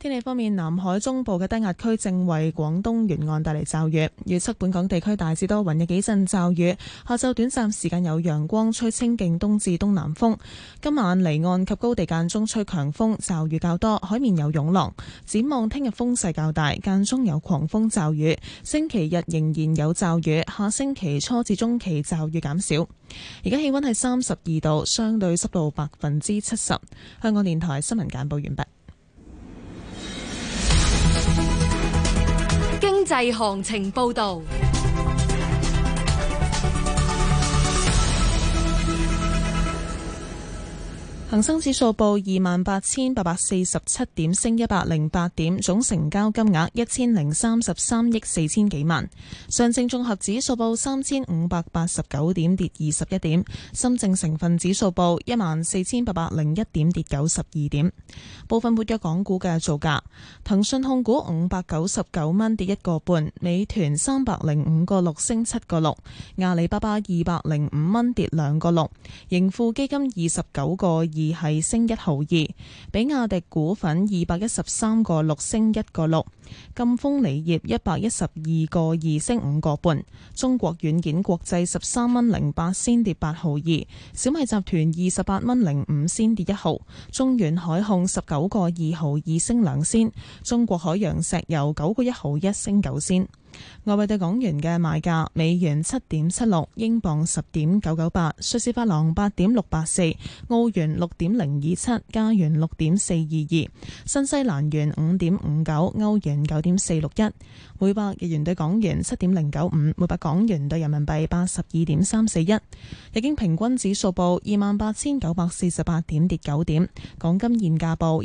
天氣方面，南海中部嘅低壓區正為廣東沿岸帶嚟驟雨，預測本港地區大致多雲，有幾陣驟雨。下晝短暫時間有陽光，吹清勁東至東南風。今晚離岸及高地間中吹強風，驟雨較多，海面有湧浪。展望聽日風勢較大，間中有狂風驟雨。星期日仍然有驟雨，下星期初至中期驟雨減少。而家氣溫係32度，相對濕度70%。香港電台新聞簡報完畢。 經濟行情報道。 恒生指數報28,847點，升108點，總成交金額1033億4千幾萬。上證綜合指數報3589點，跌21點。深證成分指數報14,801點，跌92點。部分活躍港股嘅造價：騰訊控股599蚊，跌1個半；美團305個6，升7個6；阿里巴巴205蚊，跌2個6；盈富基金29個2，係升1毫2，比亞迪股份213個6，升1個6，贛鋒鋰業112個2，升5個半，中國軟件國際13蚊08仙，跌8毫2，小米集團28蚊05仙，跌1毫，中遠海控19個2毫2，升2仙，中國海洋石油9個1毫1，升9仙。外匯對港元嘅賣價：美元7.76，英鎊10.998，瑞士法郎8.684，澳元6.027，加元6.422，新西蘭元5.59，歐元9.461，每百日元對港元7.095，每百港元對人民幣82.341。日經平均指數報28,948點，跌9點。港金現價報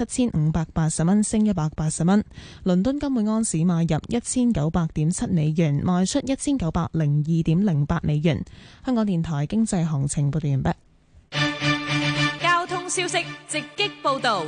17,580蚊，升180蚊。倫敦金每安士買入1900.7美元，賣出1902.08美元。香港電台經濟行情報道完畢。 交通消息直擊報道。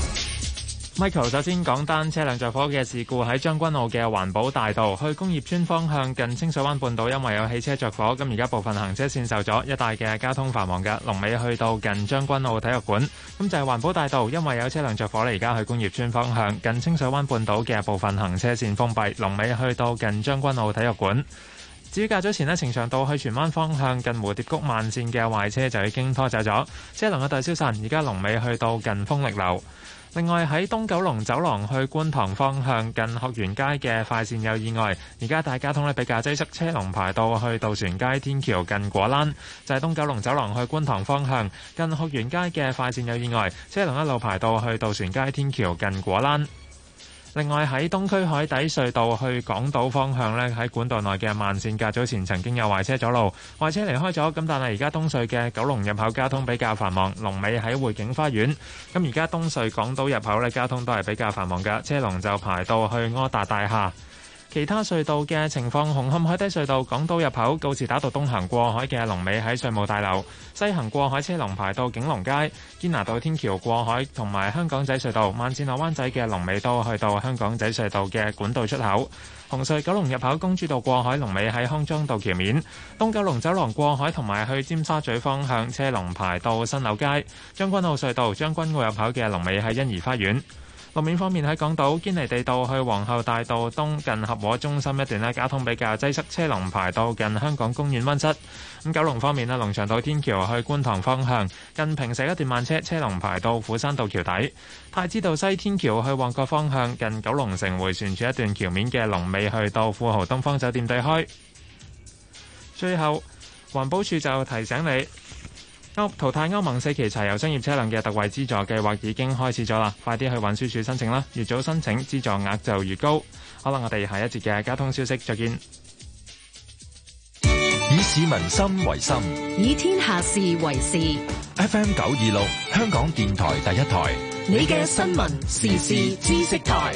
Michael 首先講單車輛着火嘅事故，喺將軍澳嘅環保大道去工業村方向近清水灣半島，因為有汽車着火，咁而家部分行車線受阻，一帶嘅交通繁忙嘅，龍尾去到近將軍澳體育館。咁就係環保大道，因為有車輛着火咧，而家去工業村方向近清水灣半島嘅部分行車線封閉，龍尾去到近將軍澳體育館。至於較早前呢，呈祥道去荃灣方向近蝴蝶谷慢線嘅壞車就已經拖走咗，車龍嘅大消散，而家龍尾去到近豐力樓。另外喺東九龍走廊去觀塘方向近學園街嘅快線有意外，而家大交通比較擠塞，車龍排到去渡船街天橋近果欄。就係東九龍走廊去觀塘方向近學園街嘅快線有意外，車龍一路排到去渡船街天橋近果欄。另外喺東區海底隧道去港島方向呢，喺管道內嘅慢線較早前曾經有壞車阻路，壞車離開咗，咁但係而家東隧嘅九龍入口交通比較繁忙，龍尾喺匯景花園。咁而家東隧港島入口呢，交通都係比較繁忙嘅，車龍就排到去柯達大廈。其他隧道嘅情況，紅磡海底隧道港島入口告士打道東行過海嘅龍尾喺稅務大樓，西行過海車龍排到景隆街，堅拿道天橋過海同埋香港仔隧道慢線落灣仔嘅龍尾都去到香港仔隧道嘅管道出口。紅隧九龍入口公主道過海龍尾喺康莊道橋面，東九龍走廊過海同埋去尖沙咀方向車龍排到新柳街，將軍澳隧道將軍澳入口嘅龍尾喺欣怡花園。路面方面喺港島堅尼地道去皇后大道東近合和中心一段咧，交通比較擠塞，車龍排到近香港公園溫室。咁九龍方面咧，龍翔道天橋去觀塘方向近坪石一段慢車，車龍排到斧山道橋底。太子道西天橋去旺角方向近九龍城迴旋處一段橋面嘅龍尾去到富豪東方酒店對開。最後環保署就提醒你，淘汰歐盟4期柴油商業車輛嘅特惠資助計劃已經開始咗啦，快啲去運輸署申請啦！越早申請，資助額就越高。好啦，我哋下一節嘅交通消息再見。 以市民心為心， 以天下事為事。 FM 926，香港電台第一台， 你嘅新聞時事知識台。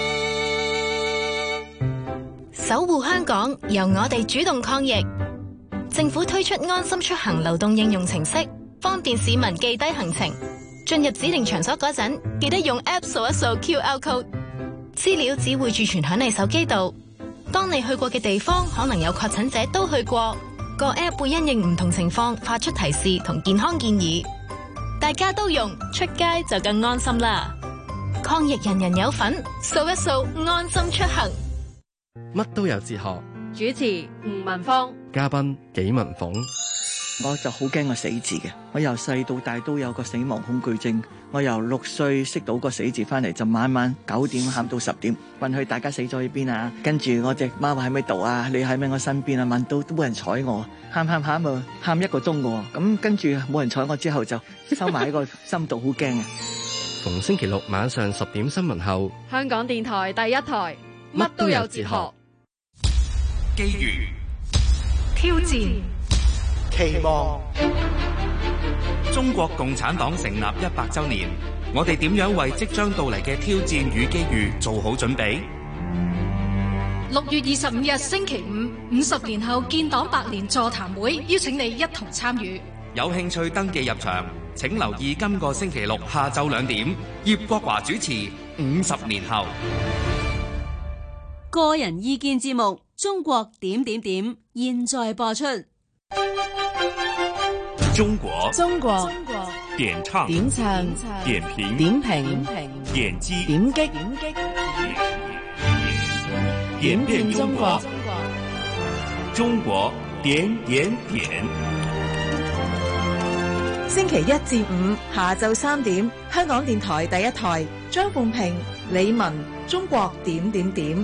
守護香港，由我哋主動抗疫。政府推出安心出行流動應用程式，方便市民記低行程。進入指定場所嗰陣，記得用 App 掃一掃 QR code， 資料只會儲存響你手機度。當你去過嘅地方可能有確診者都去過，個 App 會因應唔同情況發出提示同健康建議。大家都用，出街就更安心啦。 抗疫人人有份，掃一掃安心出行。 乜都有哲學。 主持吳文芳， 嘉賓紀文鳳。 我就好驚個死字嘅，我由細到大都有個死亡恐懼症。我由6歲識到個死字翻嚟，就晚晚9點喊到10點，問佢大家死咗喺邊啊？跟住我隻貓喺咪度啊？你喺咪我身邊啊？問到都冇人睬我，喊啊，喊1個鐘喎。咁跟住冇人睬我之後就收埋喺個心度，好驚啊！ 逢星期六晚上10點新聞後， 香港電台第一台，乜都有哲學。 機遇、 挑戰、 期望。 中國共產黨成立100週年，我哋點樣為即將到嚟嘅挑戰與機遇做好準備 ？6月25日星期五，50年後建黨100年座談會，邀請你一同參與。 有興趣登記入場，請留意今個星期六下晝2點，葉國華主持《50年後》。 個人意見節目《中國點點點》現在播出。 中國點唱點評點擊點遍中國，中國點點點。 星期1至5下晝3點，香港電台第一台，張鳳平、李文，中國點點點。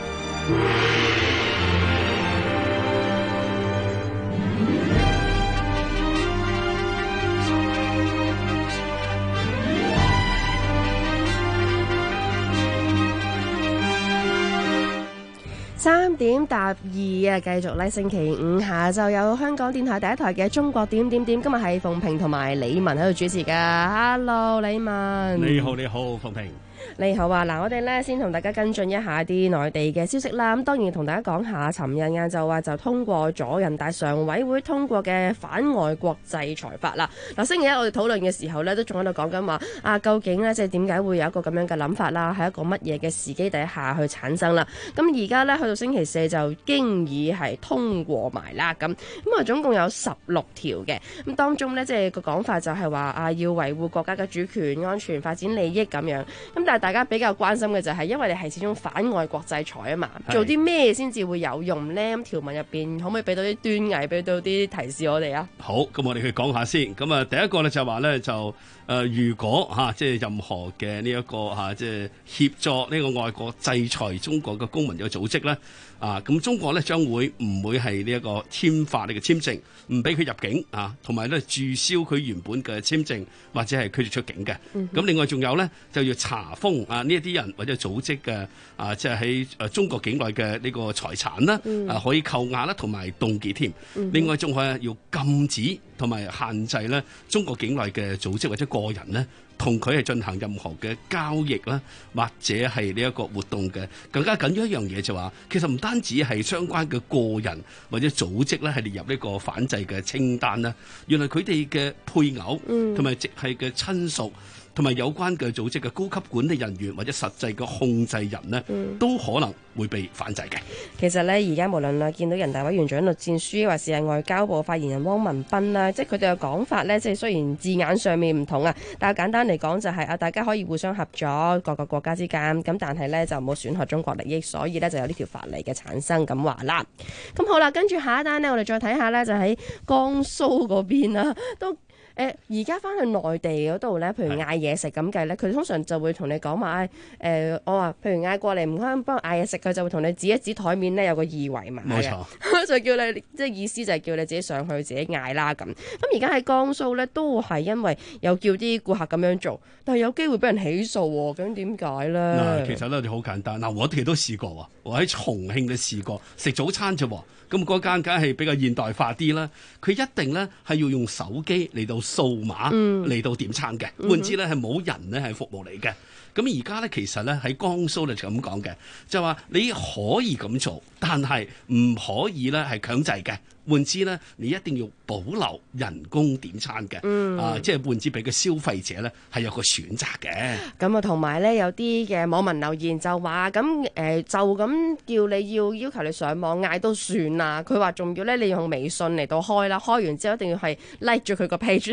3點答2啊！繼續咧，星期5下晝有香港電台第一台嘅中國點點點，今日係鳳平同埋李文喺度主持噶。Hello， 李文。 你好，鳳平。 你好啊！嗱，我哋咧先同大家跟進一下啲內地嘅消息啦。咁當然同大家講下，尋日晏晝話就通過咗人大常委會通過嘅反外國制裁法啦。嗱，星期一我哋討論嘅時候咧，都仲喺度講緊話啊，究竟咧即係點解會有一個咁樣嘅諗法啦？係一個乜嘢嘅時機底下去產生啦？咁而家咧去到星期4就經已係通過埋啦。咁啊，總共有16條嘅。咁當中咧即係個講法就係話啊，要維護國家嘅主權、安全、發展利益咁樣。咁但係大家比較關心嘅就係，因為你係始終反外國制裁啊嘛，做啲咩先至會有用呢？咁條文入邊可唔可以俾到啲端倪，俾到啲提示我哋啊？ 好，咁我哋去講下先。咁啊，第一個咧就話咧就如果即係任何嘅呢一個即係協助呢個外國制裁中國嘅公民嘅組織咧，咁中國咧將會唔會係呢一個簽發呢個簽證，唔俾佢入境同埋咧註銷佢原本嘅簽證或者係驅逐出境嘅。咁另外仲有咧就要查封呢一啲人或者組織嘅即係喺中國境內嘅呢個財產啦，可以扣押啦，同埋凍結添。另外仲係要禁止同埋限制咧中國境內嘅組織或者個人咧，同佢係進行任何嘅交易啦，或者係呢一個活動嘅。更加緊要一樣嘢就話，其實唔單止係相關嘅個人或者組織咧，係列入呢個反制嘅清單啦。原來佢哋嘅配偶同埋直系嘅親屬，同埋有關嘅組織嘅高級管理人員或者實際嘅控制人呢，都可能會被反制嘅。 其實呢，而家無論見到人大委員長栗戰書，或是係外交部發言人汪文斌啦，即係佢哋嘅講法呢，即係雖然字眼上面唔同啊，但係簡單嚟講就係大家可以互相合作，各個國家之間，咁但係呢，就冇損害中國利益，所以呢，就有呢條法例嘅產生咁話啦。咁好啦，跟住下一單呢，我哋再睇下呢，就喺江蘇嗰邊啦，都。而家翻去內地嗰度咧，譬如嗌嘢食咁計咧，佢通常就會同你講話我話譬如嗌過嚟唔該幫我嗌嘢食，佢就會同你指一指台面咧有個二維碼嘅，冇錯，就叫你即係意思就係叫你自己上去自己嗌啦咁。咁而家喺江蘇咧都係因為有叫啲顧客咁樣做，但係有機會俾人起訴喎，究竟點解咧？嗱， 其實咧就好簡單，我哋都試過喎，我喺重慶都試過食早餐啫喎。咁嗰間梗係比較現代化啲啦，佢一定咧係要用手機嚟到掃碼嚟到點餐嘅，換之咧係冇人咧係服務你嘅。咁而家咧其實咧喺江蘇咧就咁講嘅，就話你可以咁做，但係唔可以咧係強制嘅。換之咧，你一定要保留人工點餐嘅，即係換之俾個消費者咧係有個選擇嘅。咁啊，同埋咧有啲嘅網民留言就話咁就咁叫你要求你上網嗌都算啦。佢話仲要咧你用微信嚟到開啦，開完之後一定要係 like 住佢個 page，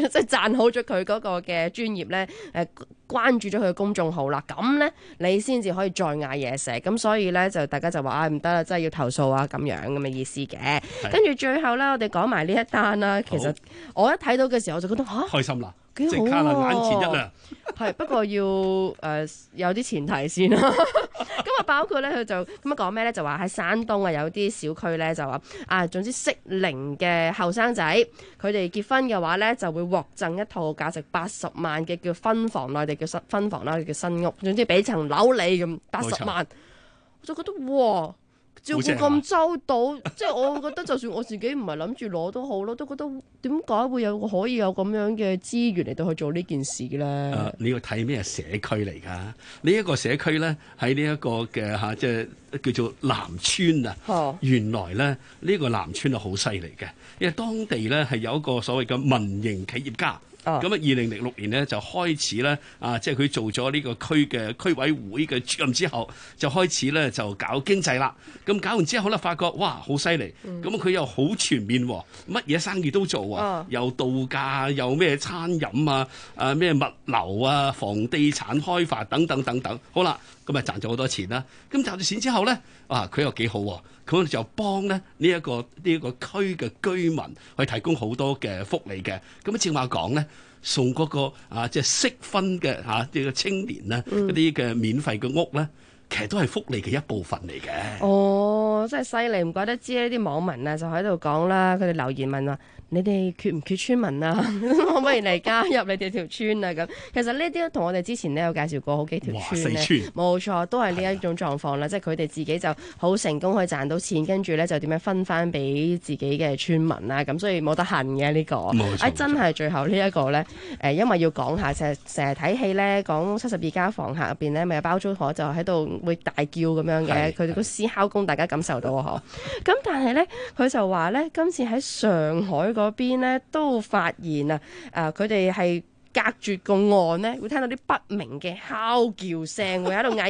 即係讚好咗佢嗰個嘅專業咧，關注咗佢嘅公眾號啦，咁咧你先至可以再嗌嘢食，咁所以咧就大家就話唔得啦，真係要投訴啊咁樣咁嘅意思嘅。跟住最後咧，我哋講埋呢一單啦。其實我一睇到嘅時候，我就覺得開心啦， 幾好即刻啦，眼前一亮。 係不過要有啲前提先啦。咁啊，包括咧佢就咁樣講咩咧？就話喺山東啊，有啲小區咧就話總之適齡嘅後生仔，佢哋結婚嘅話咧就會獲贈一套價值80萬嘅叫分房，內地叫分房啦，叫新屋。總之俾層樓你咁80萬，我就覺得哇！照顧咁周到，即係我覺得就算我自己唔係諗住攞都好咯，都覺得點解會可以有咁樣嘅資源嚟到去做呢件事咧？ 你要睇咩社區嚟㗎？呢一個社區咧喺呢一個嘅即係叫做南村啊。原來咧呢個南村係好犀利嘅，因為當地咧係有一個所謂嘅民營企業家。咁2006年呢，就開始咧即係佢做咗呢個區嘅區委會嘅主任之後，就開始咧就搞經濟啦。咁搞完之後咧，發覺哇好犀利，咁佢又好全面，乜嘢生意都做啊，又度假，又咩餐飲啊，咩物流啊，房地產開發等等等等。好啦，咁啊賺咗好多錢啦。咁賺咗錢之後咧，佢又幾好，佢就幫咧呢一個區嘅居民去提供好多嘅福利嘅。咁正話講咧，送嗰個即係適婚嘅呢個青年咧嗰啲嘅免費嘅屋咧，其實都係福利嘅一部分嚟嘅。 哦，真係犀利，唔怪得知呢啲網民就喺度講啦，佢哋留言問話：你哋缺唔缺村民啊？可唔可以嚟加入你哋條村啊？咁其實呢啲同我哋之前有介紹過好幾條村咧，冇錯，都係呢一種狀況啦。即係佢哋自己就好成功可以賺到錢，跟住咧就點樣分翻俾自己嘅村民啦。咁所以冇得恨嘅呢個。真係最後呢一個咧，因為要講下，成日睇戲咧，講72家房客入邊咧，咪有包租婆就喺度會大叫咁樣嘅，佢哋個獅吼功大家感受到啊！嗬。咁但係咧，佢就話咧，今次喺上海嗰邊咧都發現佢哋係隔絕個岸咧，會聽到啲不明嘅嚎叫聲，會喺度嗌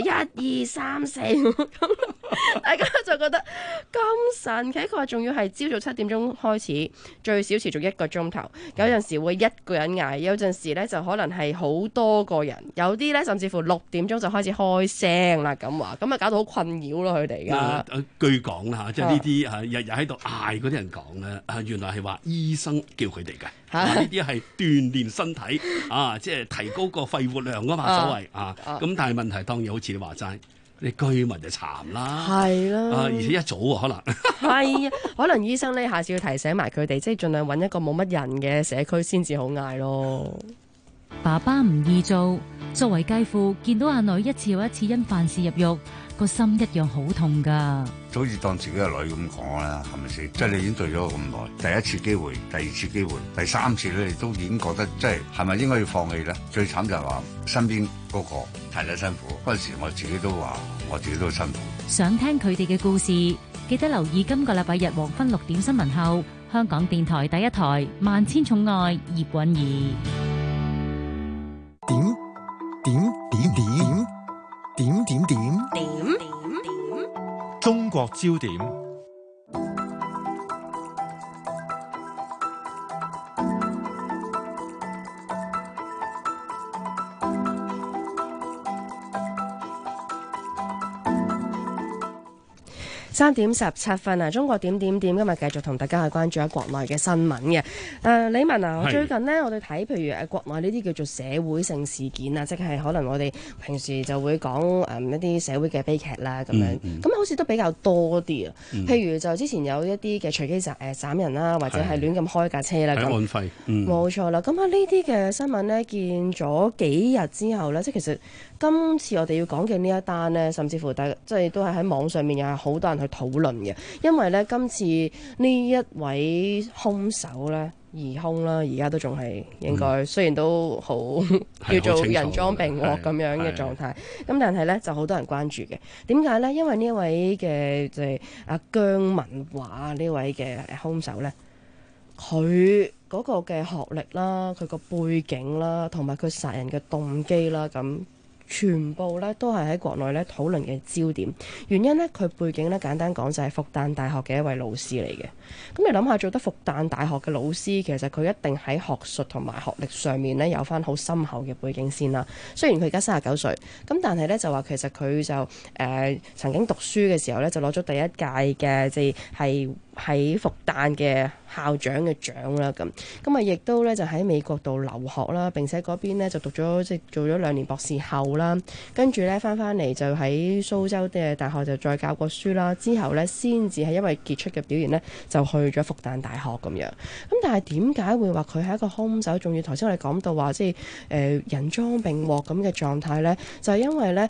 1、2、3、4，大家就覺得咁神奇。佢話仲要係朝早7點鐘開始，最少持續1個鐘頭。有陣時會一個人嗌，有陣時咧就可能係好多個人，有啲咧甚至乎6點鐘就開始開聲啦咁話，咁啊搞到好困擾咯佢哋噶。 據講啦，即係呢啲日日喺度嗌嗰啲人講咧，原來係話醫生叫佢哋嘅。呢啲係鍛鍊身體即係提高個肺活量啊嘛，所謂咁但係問題當然好似你話齋，你居民就慘啦，係啦，而且一早可能係可能醫生呢下次要提醒埋佢哋，即係盡量揾一個冇乜人嘅社區先至好嗌咯。 爸爸唔易做，作為繼父見到阿女一次又一次因犯事入獄，個心一樣好痛噶。 好似當自己個女咁講啦，係咪先？即係你已經對咗咁耐，第一次機會、第二次機會、第3次咧，你都已經覺得即係係咪應該要放棄咧？最慘就係話身邊嗰個太太辛苦，嗰陣時我自己都話我自己都辛苦。 想聽佢哋嘅故事，記得留意今個禮拜日黃昏6點新聞後，香港電台第一台《萬千寵愛》葉韻儀。 點中國焦點。 3點17分啊！中國點今日繼續同大家去關注下國內嘅新聞嘅。李文啊，最近呢，我哋睇譬如國內呢啲叫做社會性事件啊，即係可能我哋平時就會講一啲社會嘅悲劇啦咁樣，咁好似都比較多啲啊。譬如就之前有一啲嘅隨機斬人啦，或者係亂咁開架車啦， 按費， 冇錯啦。咁啊呢啲嘅新聞呢，見咗幾日之後呢，即係其實今次我哋要講嘅呢一單呢，甚至乎即係都係喺網上面又係好多人去討論嘅，因為咧今次呢一位兇手咧疑兇啦，而家都仲係應該，雖然都好叫做人贓並獲咁樣嘅狀態，咁但係咧就好多人關注嘅。點解咧？因為呢一位嘅就係阿姜文華呢位嘅兇手咧，佢嗰個嘅學歷啦，佢個背景啦，同埋佢殺人嘅動機啦，咁全部咧都係喺國內咧討論嘅焦點。原因咧佢背景咧簡單講就係復旦大學嘅一位老師嚟嘅。咁你諗下，做得復旦大學嘅老師，其實佢一定喺學術同埋學歷上面咧有翻好深厚嘅背景先啦。雖然佢而家39歲，咁但係咧就話其實佢就曾經讀書嘅時候咧就攞咗第一屆嘅即係喺復旦嘅校長嘅獎啦。咁啊亦都咧就喺美國度留學啦，並且嗰邊咧就讀咗即係做咗2年博士後啦。跟住咧翻嚟就喺蘇州嘅大學就再教過書啦。之後咧先至係因為傑出嘅表現咧就去咗復旦大學咁樣。咁但係點解會話佢係一個兇手？仲要頭先我哋講到話即係人贓並獲咁嘅狀態咧，就係因為咧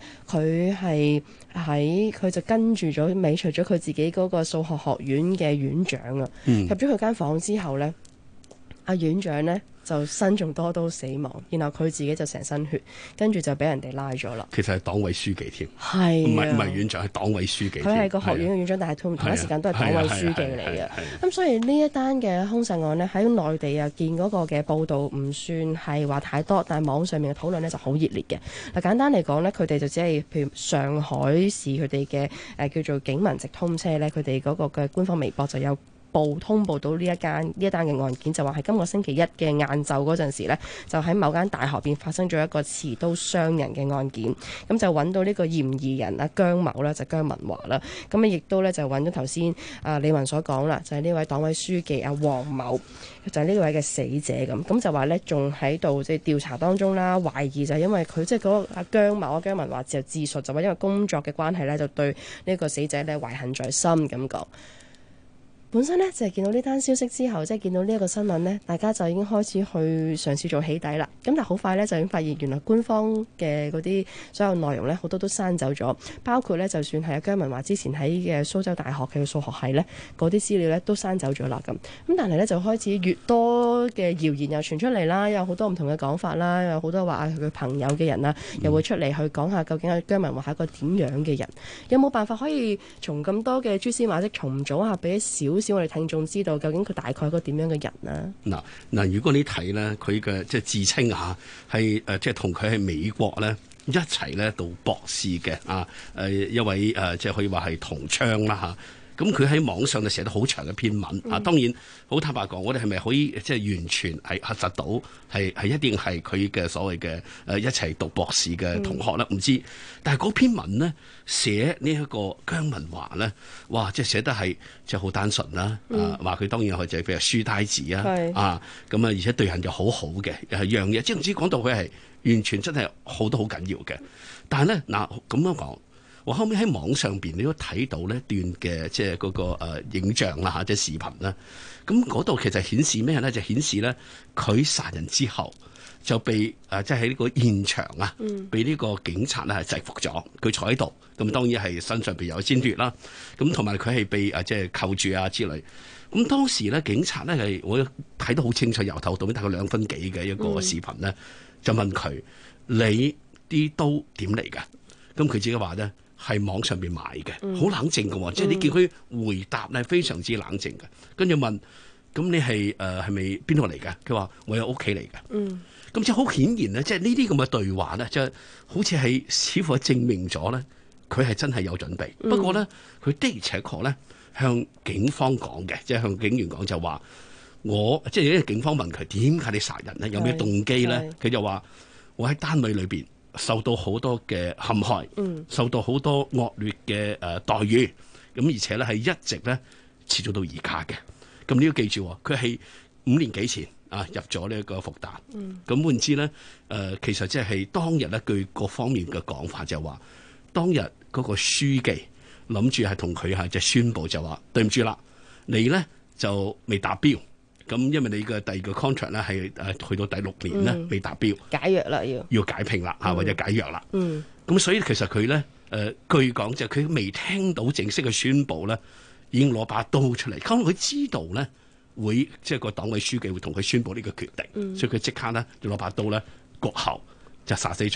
佢就跟住咗尾隨咗佢自己嗰個數學學院嘅院長啊。入咗佢間房之後咧，阿院長咧就身中多刀死亡，然後佢自己就成身血，跟住就俾人哋拉咗啦。 其實係黨委書記添， 係唔係院長，係黨委書記。 佢係個學院嘅院長，但係同一時間都係黨委書記嚟嘅。咁所以呢一單嘅兇殺案呢，喺內地啊見嗰個嘅報導唔算係話太多，但係網上面嘅討論呢就好熱烈嘅。嗱，簡單嚟講呢，佢哋就只係譬如上海市佢哋嘅叫做警民直通車呢，佢哋嗰個嘅官方微博就有通報到呢一單嘅案件，就話係今個星期一嘅晏晝嗰陣時呢，就喺某間大學邊發生咗一個持刀傷人嘅案件。咁就揾到呢個嫌疑人阿姜某啦，就姜文華啦。咁亦都呢，就揾咗頭先李文所講啦，就係呢位黨委書記阿黃某，就係呢位嘅死者咁。咁就話呢，仲喺度即係調查當中啦，懷疑就係因為佢即係嗰個阿姜某姜文華就自述就話因為工作嘅關係呢，就對呢個死者呢懷恨在心咁講。本身呢，就係見到呢單消息之後，即係見到呢一個新聞呢，大家就已經開始去嘗試做起底啦。咁但係好快呢，就已經發現原來官方嘅嗰啲所有內容呢，好多都刪走咗，包括呢，就算係阿姜文華之前喺嘅蘇州大學嘅數學系呢，嗰啲資料呢都刪走咗啦。咁但係呢，就開始越多嘅謠言又傳出嚟啦，有好多唔同嘅講法啦，有好多話佢朋友嘅人啦，又會出嚟去講下究竟阿姜文華係一個點樣嘅人，有冇辦法可以從咁多嘅蛛絲馬跡重組下，俾少我哋聽眾知道究竟佢大概係個點樣嘅人呢？ 嗱，如果你睇呢，佢嘅即係自稱嚇係即係同佢喺美國呢一齊呢讀博士嘅一位即係可以話係同窗啦嚇。咁佢喺網上就寫得好長嘅篇文啊。當然好坦白講，我哋係咪可以即係完全係核實到係一定係佢嘅所謂嘅一齊讀博士嘅同學咧？唔知。但係嗰篇文呢，寫呢一個姜文華呢，哇！即係寫得係即係好單純啦。話佢當然係就係譬如書呆子啊咁而且對人就好好嘅，係樣嘢。即係唔知講到佢係完全真係好都好緊要嘅。但係咧嗱咁樣講。我後尾喺網上邊你都睇到呢段嘅即係嗰個影像啦嚇，即係視頻啦。咁嗰度其實顯示咩咧？就顯示咧佢殺人之後就被即係喺呢個現場啊，被呢個警察咧係制服咗。佢坐喺度，咁當然係身上邊有鮮血啦。咁同埋佢係被即係扣住啊之類。咁當時咧警察咧係我睇得好清楚，由頭到尾大概2分幾嘅一個視頻咧，就問佢：你啲刀點嚟㗎？咁佢自己話咧。係網上邊買嘅，好冷靜嘅，即係你見佢回答咧非常之冷靜嘅。跟住問：咁你係咪邊度嚟嘅？佢話：我有屋企嚟嘅。咁即係好顯然咧，即係呢啲咁嘅對話咧，即係好似係似乎係證明咗咧，佢係真係有準備。不過咧，佢的而且確咧向警方講嘅，即係向警員講就話：我即係因為警方問佢點解你殺人咧，有咩動機咧？佢就話：我喺單位裏邊。受到好多嘅陷害，受到好多惡劣嘅待遇，咁而且咧係一直咧持續到而家嘅。咁你要記住，佢係5年幾前入咗呢一個復旦。咁換之咧其實即係當日咧，據各方面嘅講法就話，當日嗰個書記諗住係同佢就宣佈就話對唔住啦，你咧就未達標。咁因為你嘅第二個 contract 咧係去到第6年咧未達標， 解約啦要解聘啦或者解約啦。咁所以其實佢咧據講就係佢未聽到正式嘅宣佈咧，已經攞把刀出嚟。可能佢知道咧會即係個黨委書記會同佢宣佈呢個決定，所以佢即刻咧就攞把刀咧割喉就殺死咗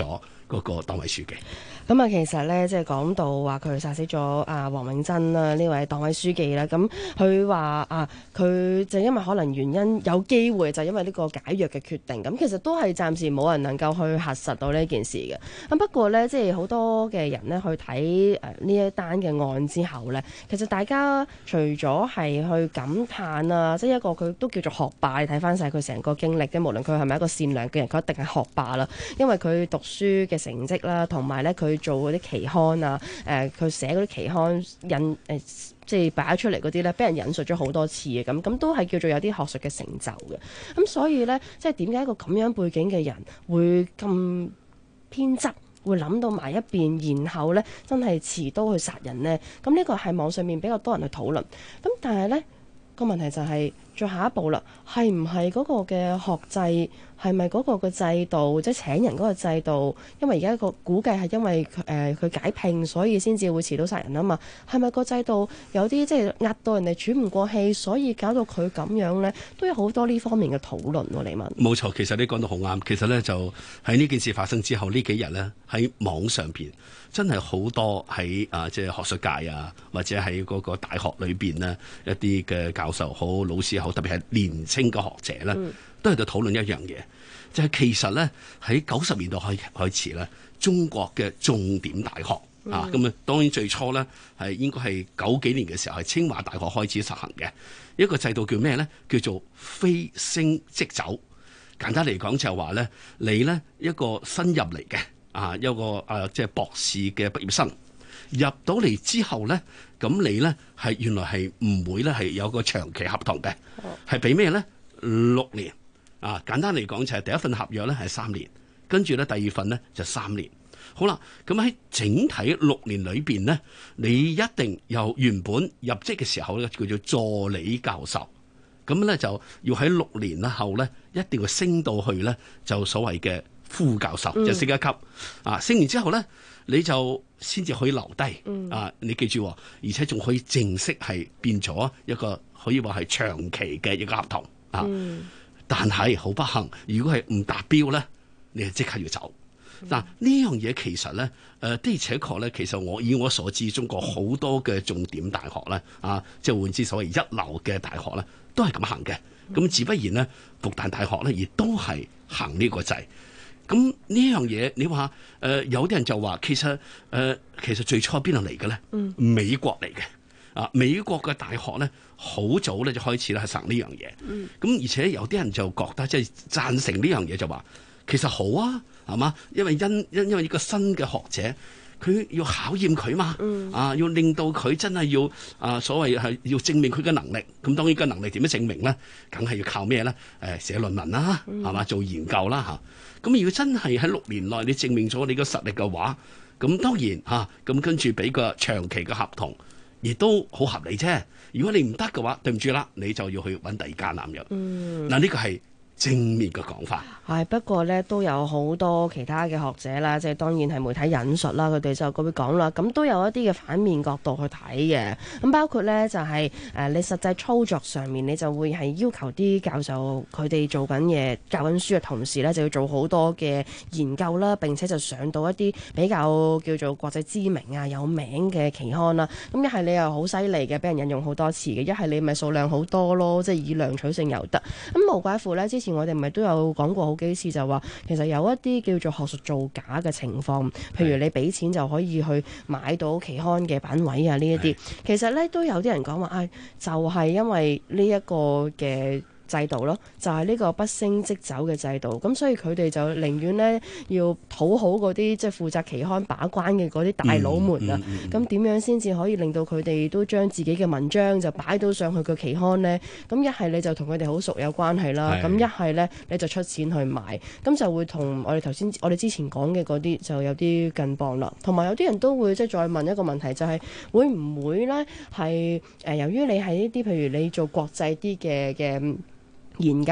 嗰個黨委書記。 咁啊，其實咧，即係講到話佢殺死咗黃永珍啦，呢位黨委書記啦，咁佢話佢就因為可能原因有機會就因為呢個解約嘅決定，咁其實都係暫時冇人能夠去核實到呢件事嘅。咁不過呢，即係好多嘅人呢去睇呢一單嘅案之後呢，其實大家除咗係去感嘆啊，即係一個佢都叫做學霸，睇翻晒佢成個經歷嘅，無論佢係咪一個善良嘅人，佢一定係學霸啦，因為佢讀書嘅成績啦，同埋呢佢做嗰啲期刊啊，佢寫嗰啲期刊即係擺出嚟嗰啲咧，俾人引述咗好多次嘅，咁都係叫做有啲學術嘅成就嘅。咁所以呢，即係點解一個咁樣背景嘅人會咁偏執，會諗到埋一邊，然後呢真係持刀去殺人呢？咁呢個係網上面比較多人去討論。咁但係呢個問題就係再下一步啦，係唔係嗰個嘅學制？係咪嗰個嘅制度，即係請人嗰個制度？因為而家個估計係因為佢解聘，所以先至會持刀殺人啊嘛。係咪個制度有啲即係壓到人哋喘唔過氣，所以搞到佢咁樣呢？都有好多呢方面嘅討論喎。你問？ 冇錯，其實你講到好啱。其實呢，就喺呢件事發生之後呢幾日呢，喺網上邊真係好多喺即係學術界啊，或者喺嗰個大學裏邊呢，一啲嘅教授好、老師好，特別係年青嘅學者呢。都喺度討論一樣嘢，就係其實咧喺90年代開始咧，中國嘅重點大學咁當然最初咧係應該係90幾年嘅時候，係清華大學開始實行嘅一個制度叫咩咧？叫做非升即走。簡單嚟講就係話咧，你咧一個新入嚟嘅一個即係博士嘅畢業生入到嚟之後咧，咁你咧係原來係唔會咧係有個長期合同嘅，係俾咩咧？6年。簡單嚟講就係第一份合約咧係3年，跟住咧第二份咧就3年。好啦，咁喺整體6年裏邊咧，你一定由原本入職嘅時候咧叫做助理教授，咁咧就要喺6年後咧一定要升到去咧就所謂嘅副教授，就升一級。升完之後咧你就先至可以留低。你記住，而且仲可以正式係變咗一個可以話係長期嘅一個合同。但係好不幸，如果係唔達標咧，你係即刻要走。嗱，呢樣嘢其實咧，的而且確咧，其實以我所知，中國好多嘅重點大學咧，即係換之所謂一流嘅大學咧，都係咁行嘅。咁自不然咧，復旦大學咧，亦都係行呢個制。咁呢樣嘢，你話有啲人就話，其實最初邊度嚟嘅咧？美國嚟嘅。美國嘅大學咧，好早咧就開始咧係實行呢樣嘢。咁而且有啲人就覺得即係贊成呢樣嘢，就話其實好啊，係嘛？因為因為呢個新嘅學者，佢要考驗佢嘛，要令到佢真係要所謂係要證明佢嘅能力。咁當然個能力點樣證明咧？梗係要靠咩咧？寫論文啦，係嘛？做研究啦嚇。咁如果真係喺6年內你證明咗你個實力嘅話，咁當然咁跟住俾個長期嘅合同。亦都好合理啫。如果你唔得嘅話，對唔住啦，你就要去揾第二間男人。嗱，呢個係正面嘅講法。 係不過呢，都有好多其他嘅學者啦，即係當然係媒體引述啦，佢哋就咁樣講啦。咁都有一啲嘅反面角度去睇嘅。咁包括呢，就係你實際操作上面，你就會係要求啲教授佢哋做緊嘢、教緊書嘅同時呢，就要做好多嘅研究啦，並且就上到一啲比較叫做國際知名有名嘅期刊啦。咁一係你又好犀利嘅，俾人引用好多次嘅；一係你咪數量好多咯，即係以量取勝又得。咁無怪乎呢，之前我哋咪都有講過好幾次，就話其實有一啲叫做學術造假嘅情況，譬如你俾錢就可以去買到期刊嘅版位呢一啲，其實呢都有啲人講話，就係因為呢一個嘅制度咯，就係呢個不升即走嘅制度，咁所以佢哋就寧願呢要討好嗰啲即係負責期刊把關嘅嗰啲大佬們啊，咁點樣先至可以令到佢哋都將自己嘅文章就擺到上去個期刊呢？咁一係你就同佢哋好熟有關係啦，咁一係呢你就出錢去買，咁就會同我哋之前講嘅嗰啲就有啲近磅啦。同埋有啲人都會即係再問一個問題，就係會唔會呢係由於你係呢啲譬如你做國際啲嘅研究嘅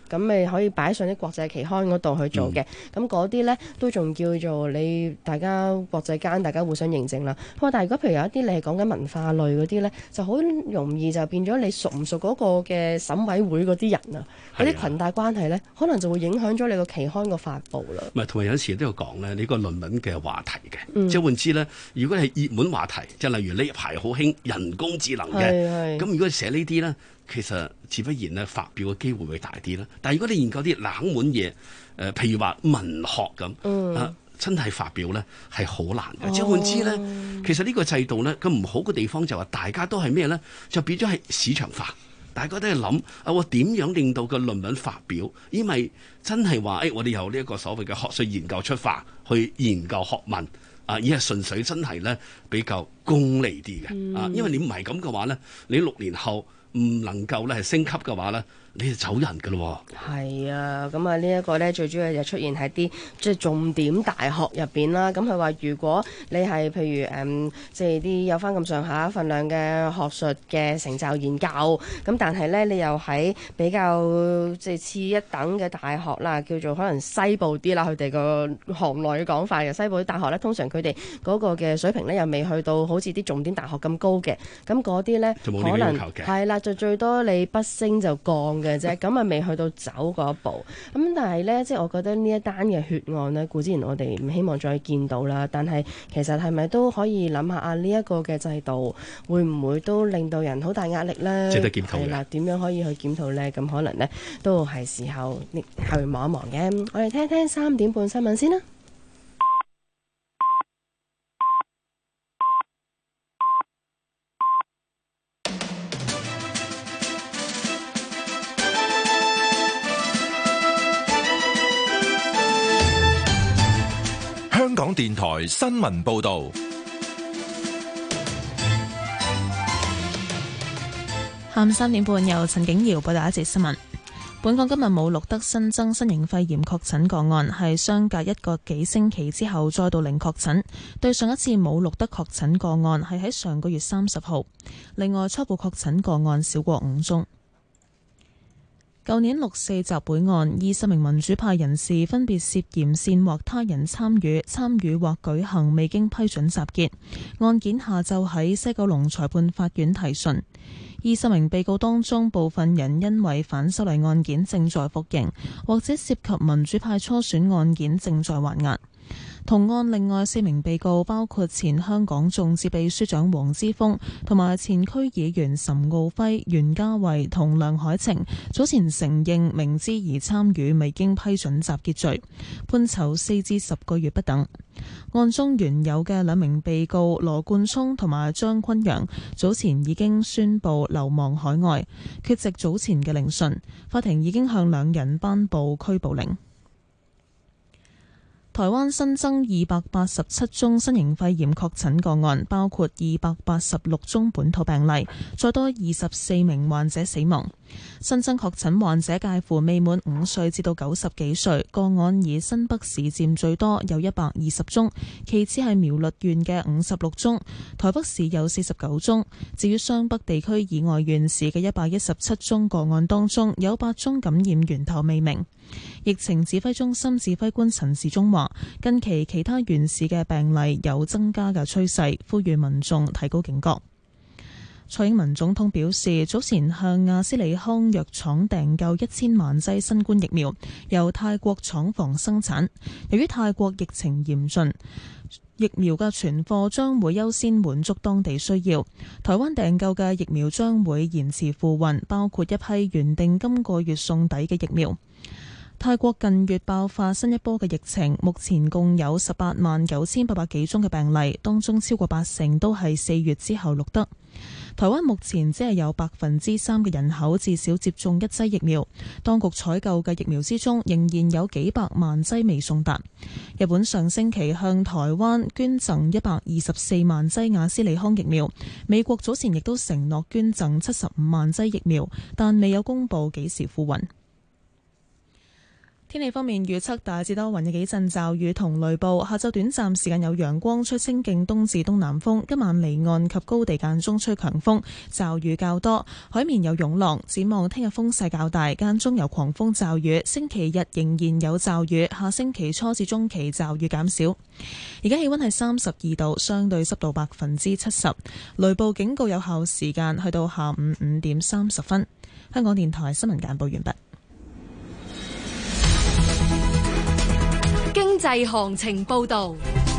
咁咪可以擺上啲國際期刊嗰度去做嘅。咁嗰啲呢，都仲叫做你大家國際間大家互相認證啦。但係如果譬如有一啲你係講緊文化類嗰啲呢，就好容易就變咗你熟唔熟嗰個嘅審委會嗰啲人啊，嗰啲裙帶關係呢，可能就會影響咗你個期刊個發布啦。 唔係，同埋有時都要講呢，你個論文嘅話題嘅，即係換之呢，如果係熱門話題，即係例如呢一排好興人工智能嘅，咁如果你寫呢啲呢，其實自不然呢發表嘅機會會大啲啦。但係如果你研究啲冷門嘢，譬如話文學咁，真係發表呢係好難嘅。即係換之呢，其實呢個制度呢，咁唔好嘅地方就話大家都係咩呢？就變咗係市場化。大家都係諗我點樣令到個論文發表，因為真係話我哋由呢一個所謂嘅學術研究出發去研究學問而係純粹真係咧比較功利啲嘅因為你唔係咁嘅話咧，你6年後唔能夠咧係升級嘅話咧，你就走人㗎咯喎。 係啊，咁啊呢一個咧最主要就出現喺啲即係重點大學入邊啦。咁佢話如果你係譬如即係啲有翻咁上下份量嘅學術嘅成就研究，咁但係咧你又喺比較即係次一等嘅大學啦，叫做可能西部啲啦，佢哋個行內嘅講法嘅西部啲大學咧，通常佢哋嗰個嘅水平咧又未去到好似啲重點大學咁高嘅，咁嗰啲咧可能係啦，就最多你不升就降嘅啫，咁啊未去到走嗰一步。咁但係呢，即係我覺得呢一單嘅血案呢，固之然我哋唔希望再見到啦。但係其實係咪都可以諗下啊？呢一個嘅制度會唔會都令到人好大壓力呢？ 值得檢討嘅。係啦，點樣可以去檢討呢？咁可能呢，都係時候去望一望嘅。我哋聽聽3點半新聞先啦。 香港電台新聞報道， 下午3點半由陳景瑤報道一節新聞。本港今日冇錄得新增新型肺炎確診個案，係相隔1個幾星期之後再度零確診。對上一次冇錄得確診個案係喺上個月30號。另外初步確診個案少過5宗。舊年6四集會案，20名民主派人士分別涉嫌煽惑他人參與或舉行未經批准集結。案件下晝喺西九龍裁判法院提訊。20名被告當中，部分人因為反修例案件正在服刑，或者涉及民主派初選案件正在還押。同案另外4名被告包括前香港眾志秘書長黃之鋒同埋前區議員岑敖暉、袁嘉蔚同梁海晴，早前承認明知而參與未經批准集結罪，判囚4至10個月不等。案中原有嘅2名被告羅冠聰同埋張坤陽，早前已經宣布流亡海外，缺席早前嘅聆訊，法庭已經向2人頒布拘捕令。台灣新增287宗新型肺炎確診個案，包括286宗本土病例，再多24名患者死亡。新增確診患者介乎未滿5歲至到90幾歲，個案以新北市佔最多，有120宗，其次係苗栗縣嘅56宗，台北市有49宗。至於雙北地區以外縣市嘅117宗個案當中，有8宗感染源頭未明。疫情指揮中心指揮官陳時中話，近期其他縣市嘅病例有增加嘅趨勢，呼籲民眾提高警覺。蔡英文總統表示，早前向阿斯利康藥廠訂購1000萬劑新冠疫苗，由泰國廠房生產。由於泰國疫情嚴峻，疫苗嘅存貨將會優先滿足當地需要。台灣訂購嘅疫苗將會延遲付運，包括一批原定今個月送抵嘅疫苗。泰國近月爆發新一波嘅疫情，目前共有189800幾宗嘅病例，當中超過80%都係4月之後錄得。台灣目前只係有3%嘅人口至少接種1劑疫苗，當局採購嘅疫苗之中仍然有幾百萬劑未送達。日本上星期向台灣捐贈124萬劑阿斯利康疫苗，美國早前亦都承諾捐贈75萬劑疫苗，但未有公布幾時付運。 天氣方面預測大致多雲，有幾陣驟雨同雷暴，下晝短暫時間有陽光，吹清勁東至東南風。今晚離岸及高地間中吹強風，驟雨較多，海面有湧浪。展望聽日風勢較大，間中有狂風驟雨。星期日仍然有驟雨，下星期初至中期驟雨減少。而家氣溫係32度，相對濕度70%，雷暴警告有效時間去到下午5點30分。香港電台新聞簡報完畢。 經濟行情報道。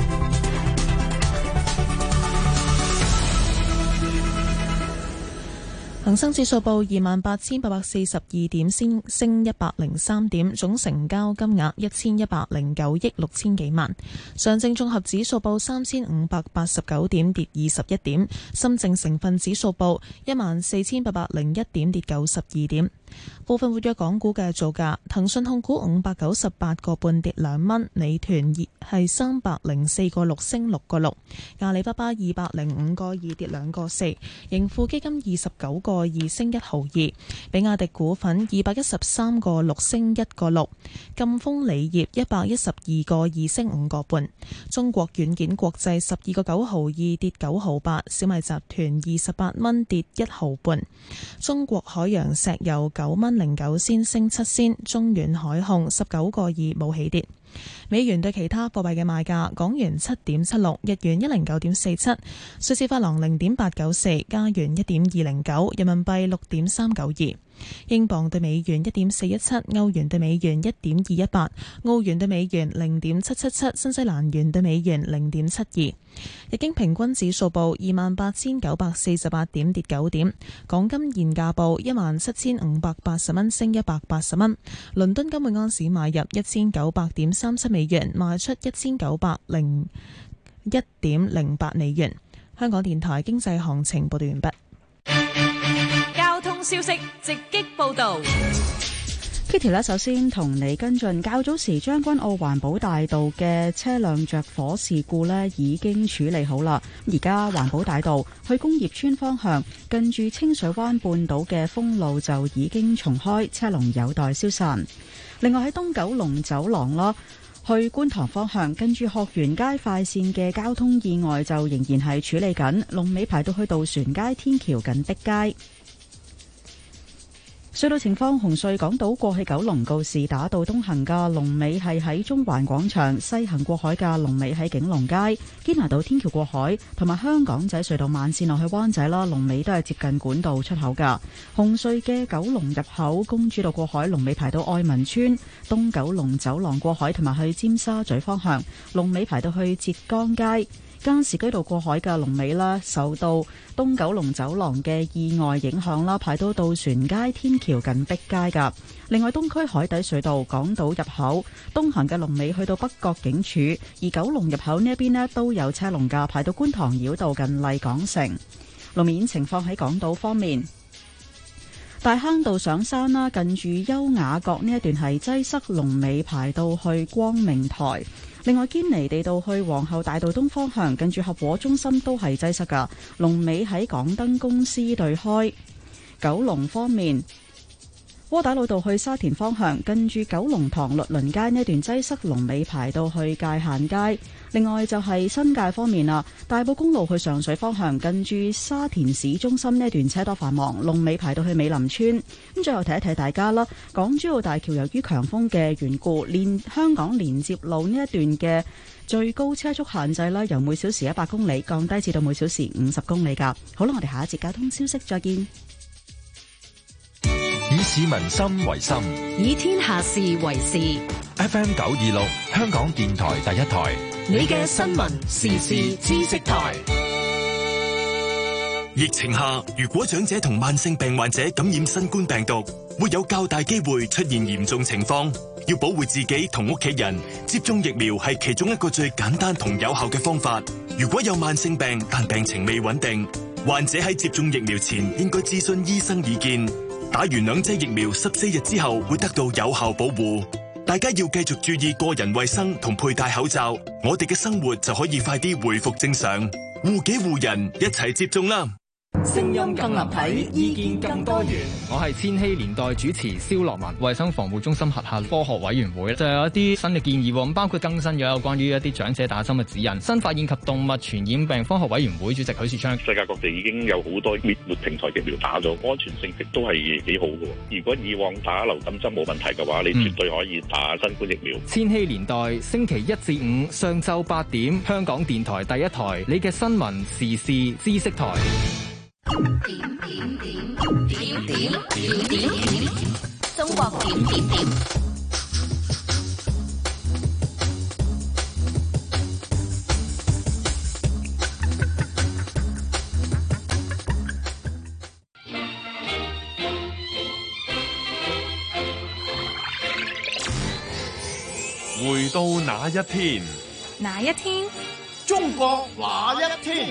恒生指數報28,842點，升103點，總成交金額1109億6千幾萬。上證綜合指數報3589點，跌21點。深證成分指數報14,801點，跌92點。部分活躍港股嘅造價：騰訊控股598個半跌2蚊，美團係304個6升6個6，阿里巴巴205個2跌2個4，盈富基金29個2升1毫2，比亞迪股份213個6升1個6，贛鋒鋰業112個2升5個半，中國軟件國際12個9毫2跌9毫8，小米集團28蚊跌1毫半，中國海洋石油9蚊09仙升7仙，中遠海控19個2冇起跌。美元對其他貨幣嘅賣價：港元7.76，日元109.47，瑞士法郎0.894，加元1.209，人民幣6.392。英鎊對美元1.417，歐元對美元1.218，澳元對美元0.777，新西蘭元對美元0.72。日經平均指數報28,948點，跌9點。港金現價報17,580蚊，升180蚊。倫敦金每安士買入1,900.37美元，賣出1,901.08美元。香港電台經濟行情報道完畢。 交通消息直擊報道。 Kitty 呢，首先同你跟進較早時將軍澳環保大道嘅車輛着火事故呢已經處理好啦。而家環保大道去工業村方向近住清水灣半島嘅封路就已經重開，車龍有待消散。另外喺東九龍走廊啦，去觀塘方向近住學園街快線嘅交通意外就仍然係處理緊，龍尾排到去渡船街天橋近碧街。隧道情況：紅隧港島過去九龍告士打道東行嘅龍尾係喺中環廣場，西行過海嘅龍尾喺景隆街。堅拿道天橋過海同埋香港仔隧道慢線落去灣仔啦，龍尾都係接近管道出口噶。紅隧嘅九龍入口公主道過海龍尾排到愛民村，東九龍走廊過海同埋去尖沙咀方向龍尾排到去浙江街。加士居道過海嘅龍尾啦，受到東九龍走廊嘅意外影響啦，排到渡船街天橋近碧街噶。另外，東區海底隧道港島入口東行嘅龍尾去到北角警署，而九龍入口呢一邊呢都有車龍噶，排到觀塘繞道近麗港城。路面情況喺港島方面，大坑道上山啦，近住優雅閣呢一段係擠塞，龍尾排到去光明台。另外，堅尼地道去皇后大道東方向，近住合和中心都係擠塞噶，龍尾喺港燈公司對開。九龍方面，窩打老道去沙田方向，近住九龍塘律倫街呢段擠塞，龍尾排到去界限街。另外就係新界方面啦，大埔公路去上水方向，近住沙田市中心呢段車多繁忙，龍尾排到去美林村。咁最後提一提大家啦，港珠澳大橋由於強風嘅緣故，香港連接路呢一段嘅最高車速限制啦，由每小時100公里降低至到每小時50公里噶。好啦，我哋下一節交通消息再見。 以市民心為心， 以天下事為事。 FM 926，香港電台第一台， 你嘅新聞時事知識台。 疫情下，如果長者同慢性病患者感染新冠病毒，會有較大機會出現嚴重情況。要保護自己同屋企人，接種疫苗係其中一個最簡單同有效嘅方法。如果有慢性病但病情未穩定，患者喺接種疫苗前應該諮詢醫生意見。打完2劑疫苗14日之後會得到有效保護。大家要繼續注意個人衛生同佩戴口罩，我哋嘅生活就可以快啲恢復正常。護己護人，一齊接種啦！ 聲音更立體，意見更多元。 我係千禧年代主持蕭樂文。衛生防護中心轄下科學委員會就有一啲新嘅建議，咁包括更新咗有關於一啲長者打針嘅指引。新發現及動物傳染病科學委員會主席許樹昌： 世界各地已經有好多滅活平台疫苗打咗，安全性亦都係幾好嘅。如果以往打流感針冇問題嘅話，你絕對可以打新冠疫苗。 千禧年代星期一至五上晝8點，香港電台第一台，你嘅新聞時事知識台。 中國點。 回到那一天， 哪一天？ 中國那一天？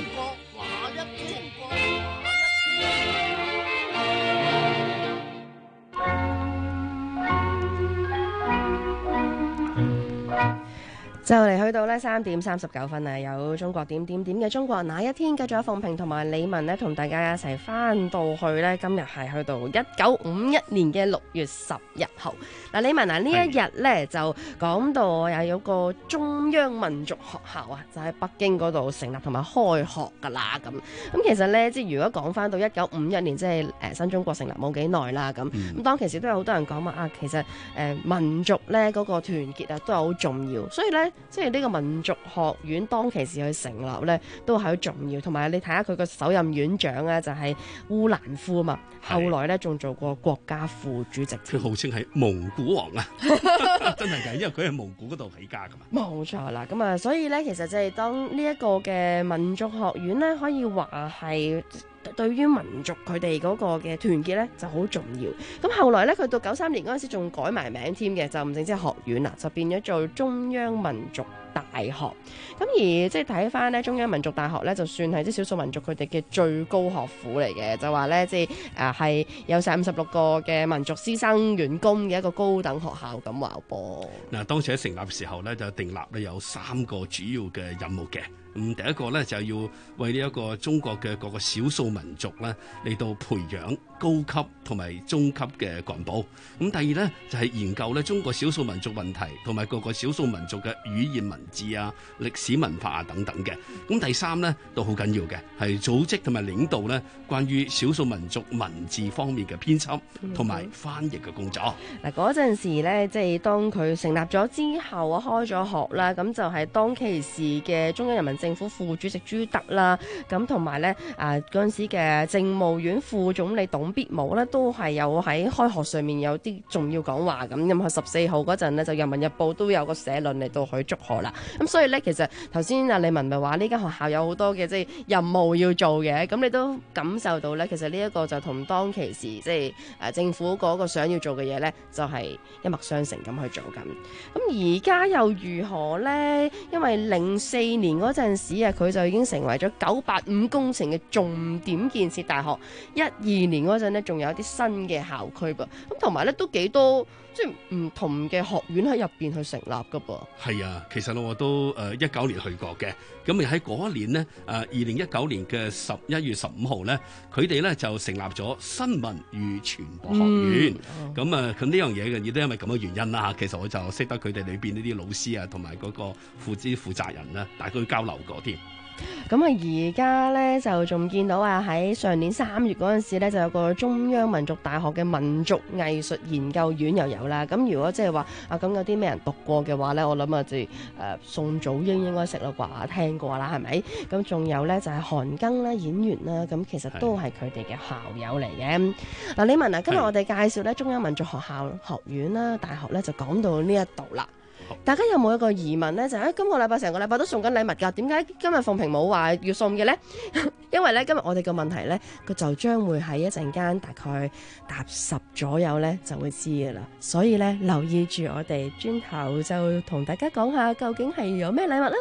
就嚟去到呢3點39分啊！有中國點嘅中國那一天，繼續有鳳萍同埋李文呢，同大家一齊翻到去呢。今日係去到1951年嘅6月11號。嗱，李文啊，呢一日呢就講到有個中央民族學校啊，就喺北京嗰度成立同埋開學噶啦咁。咁其實呢，即係如果講翻到1951年，即係新中國成立冇幾耐啦咁。咁當其時都有好多人講話啊，其實民族呢嗰個團結啊都係好重要，所以呢。即係呢個民族學院當其時去成立呢，都係好重要。同埋你睇下佢個首任院長咧，就係烏蘭夫啊嘛。後來呢，仲做過國家副主席。 佢號稱係蒙古王啊，真係㗎，因為佢係蒙古嗰度起家㗎嘛。 冇錯啦，咁啊，所以呢，其實就係當呢一個嘅民族學院呢，可以話係對於民族佢哋嗰個嘅團結呢就好重要。咁後來呢，佢到93年嗰陣時仲改埋名添嘅，就唔淨止係學院啦，就變咗做中央民族大學。咁而即係睇翻呢，中央民族大學呢，就算係啲少數民族佢哋嘅最高學府嚟嘅，就話呢，即係係有晒56個嘅民族師生員工嘅一個高等學校咁話噃。 嗱，當時喺成立嘅時候呢，就訂立呢有3個主要嘅任務嘅。第一個呢，就要為呢一個中國嘅各個少數民族呢嚟到培養高級同埋中級嘅幹部。咁第二呢，就係研究呢中國少數民族問題同埋各個少數民族嘅語言文字啊、歷史文化啊等等嘅。咁第三呢，都好緊要嘅，係組織同埋領導呢關於少數民族文字方面嘅編輯同埋翻譯嘅工作。 嗱，嗰陣時呢，即係當佢成立咗之後啊，開咗學啦，咁就係當其時嘅中央人民政府副主席朱德啦，咁同埋咧嗰陣時嘅政務院副總理董必武咧，都係有喺開學上面有啲重要講話咁。咁喺14號嗰陣呢，就《人民日報》都有個社論嚟到去祝賀啦。咁所以咧，其實頭先李文咪話呢間學校有好多嘅即係任務要做嘅，咁你都感受到咧，其實呢一個就同當其時即係政府嗰個想要做嘅嘢咧，就係一脈相承咁去做緊。咁而家又如何咧？因為04年嗰陣時啊，佢就已經成為咗985工程嘅重點建設大學。12年嗰陣呢，仲有啲新嘅校區噃。咁同埋咧都幾多即係唔同嘅學院喺入邊去成立噶噃。係啊，其實我都19年去過嘅。咁而喺嗰一年呢，2019年嘅11月15號呢，佢哋咧就成立咗新聞與傳播學院。咁咁呢樣嘢嘅亦都因為咁嘅原因啦。其實我就識得佢哋裏邊呢啲老師啊，同埋嗰個負責人啦，大家都交流過添。 咁啊，而家咧就仲見到啊，喺上年3月嗰陣時咧，就有個中央民族大學嘅民族藝術研究院又有啦。咁如果即係話啊，咁有啲咩人讀過嘅話咧，我諗啊，即係宋祖英應該識啦啩，聽過啦，係咪？咁仲有咧就係韓庚啦，演員啦，咁其實都係佢哋嘅校友嚟嘅。嗱，李文啊，今日我哋介紹咧中央民族學校學院啦，大學咧就講到呢一度啦。大家有冇一個疑問呢？就係今個禮拜成個禮拜都送緊禮物㗎，點解今日鳳萍冇話要送嘅呢？因為呢，今日我哋嘅問題呢，佢就將會喺一陣間大概踏10左右呢就會知㗎啦。所以呢，留意住我哋轉頭就同大家講下究竟係有咩禮物啦。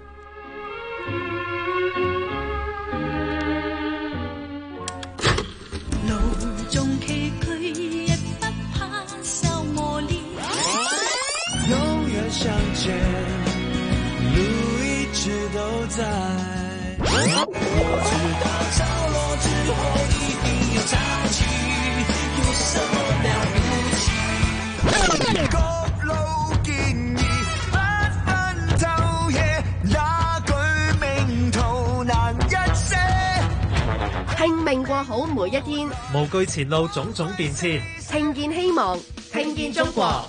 相见，路一直都在。我知道潮落之后一定要长期，有什么了不起？ 各路建議不分晝夜，那句命途難一些。 拼命過好每一天， 無懼前路種種變遷， 聽見希望，聽見中國。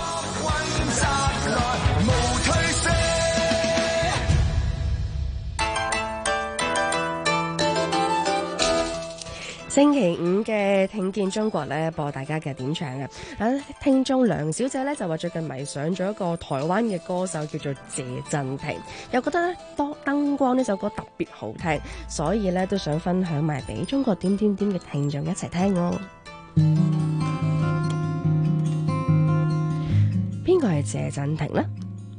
星期五嘅聽見中國咧，播大家嘅點唱嘅。聽眾梁小姐咧就話最近迷上咗一個台灣嘅歌手叫做謝震廷，又覺得咧燈光呢首歌特別好聽，所以咧都想分享埋俾中國點點點嘅聽眾一齊聽哦。邊個係謝震廷呢？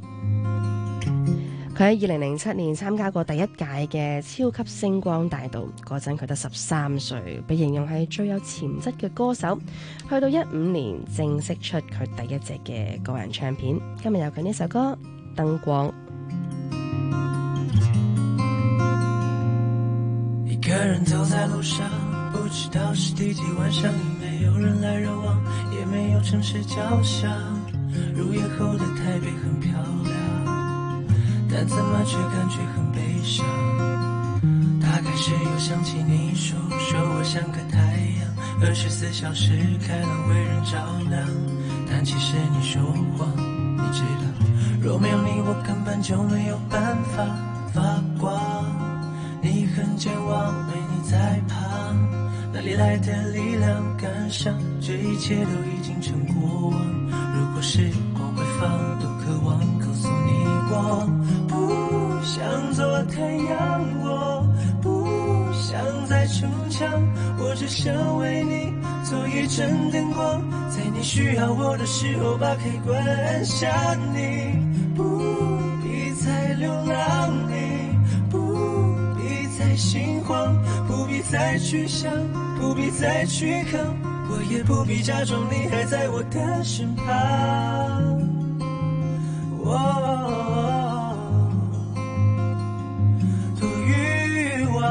佢喺2007年參加過第一屆嘅超級星光大道，嗰陣佢得13歲，被形容係最有潛質嘅歌手。去到15年正式出佢第一隻嘅個人唱片。今日有佢呢首歌《燈光》。 一個人走在路上，不知道是第幾晚上，已沒有人來人往，也沒有城市交響。入夜後的台北很漂亮，但怎麼卻感覺很悲傷。大概是又想起你說我像個太陽，24小時開朗為人照亮。但其實你說謊，你知道若沒有你我根本就沒有辦法發光。你很健忘，沒你在旁，哪裡來的力量趕上這一切都已經成過往。如果時光回放，多渴望告訴你我不想做太陽，我不想再逞強，我只想為你做一盞燈光，在你需要我的時候把開關按下。你不必再流浪，你不必再心慌，不必再去想，不必再去扛，我也不必假裝你還在我的身旁。多慾望，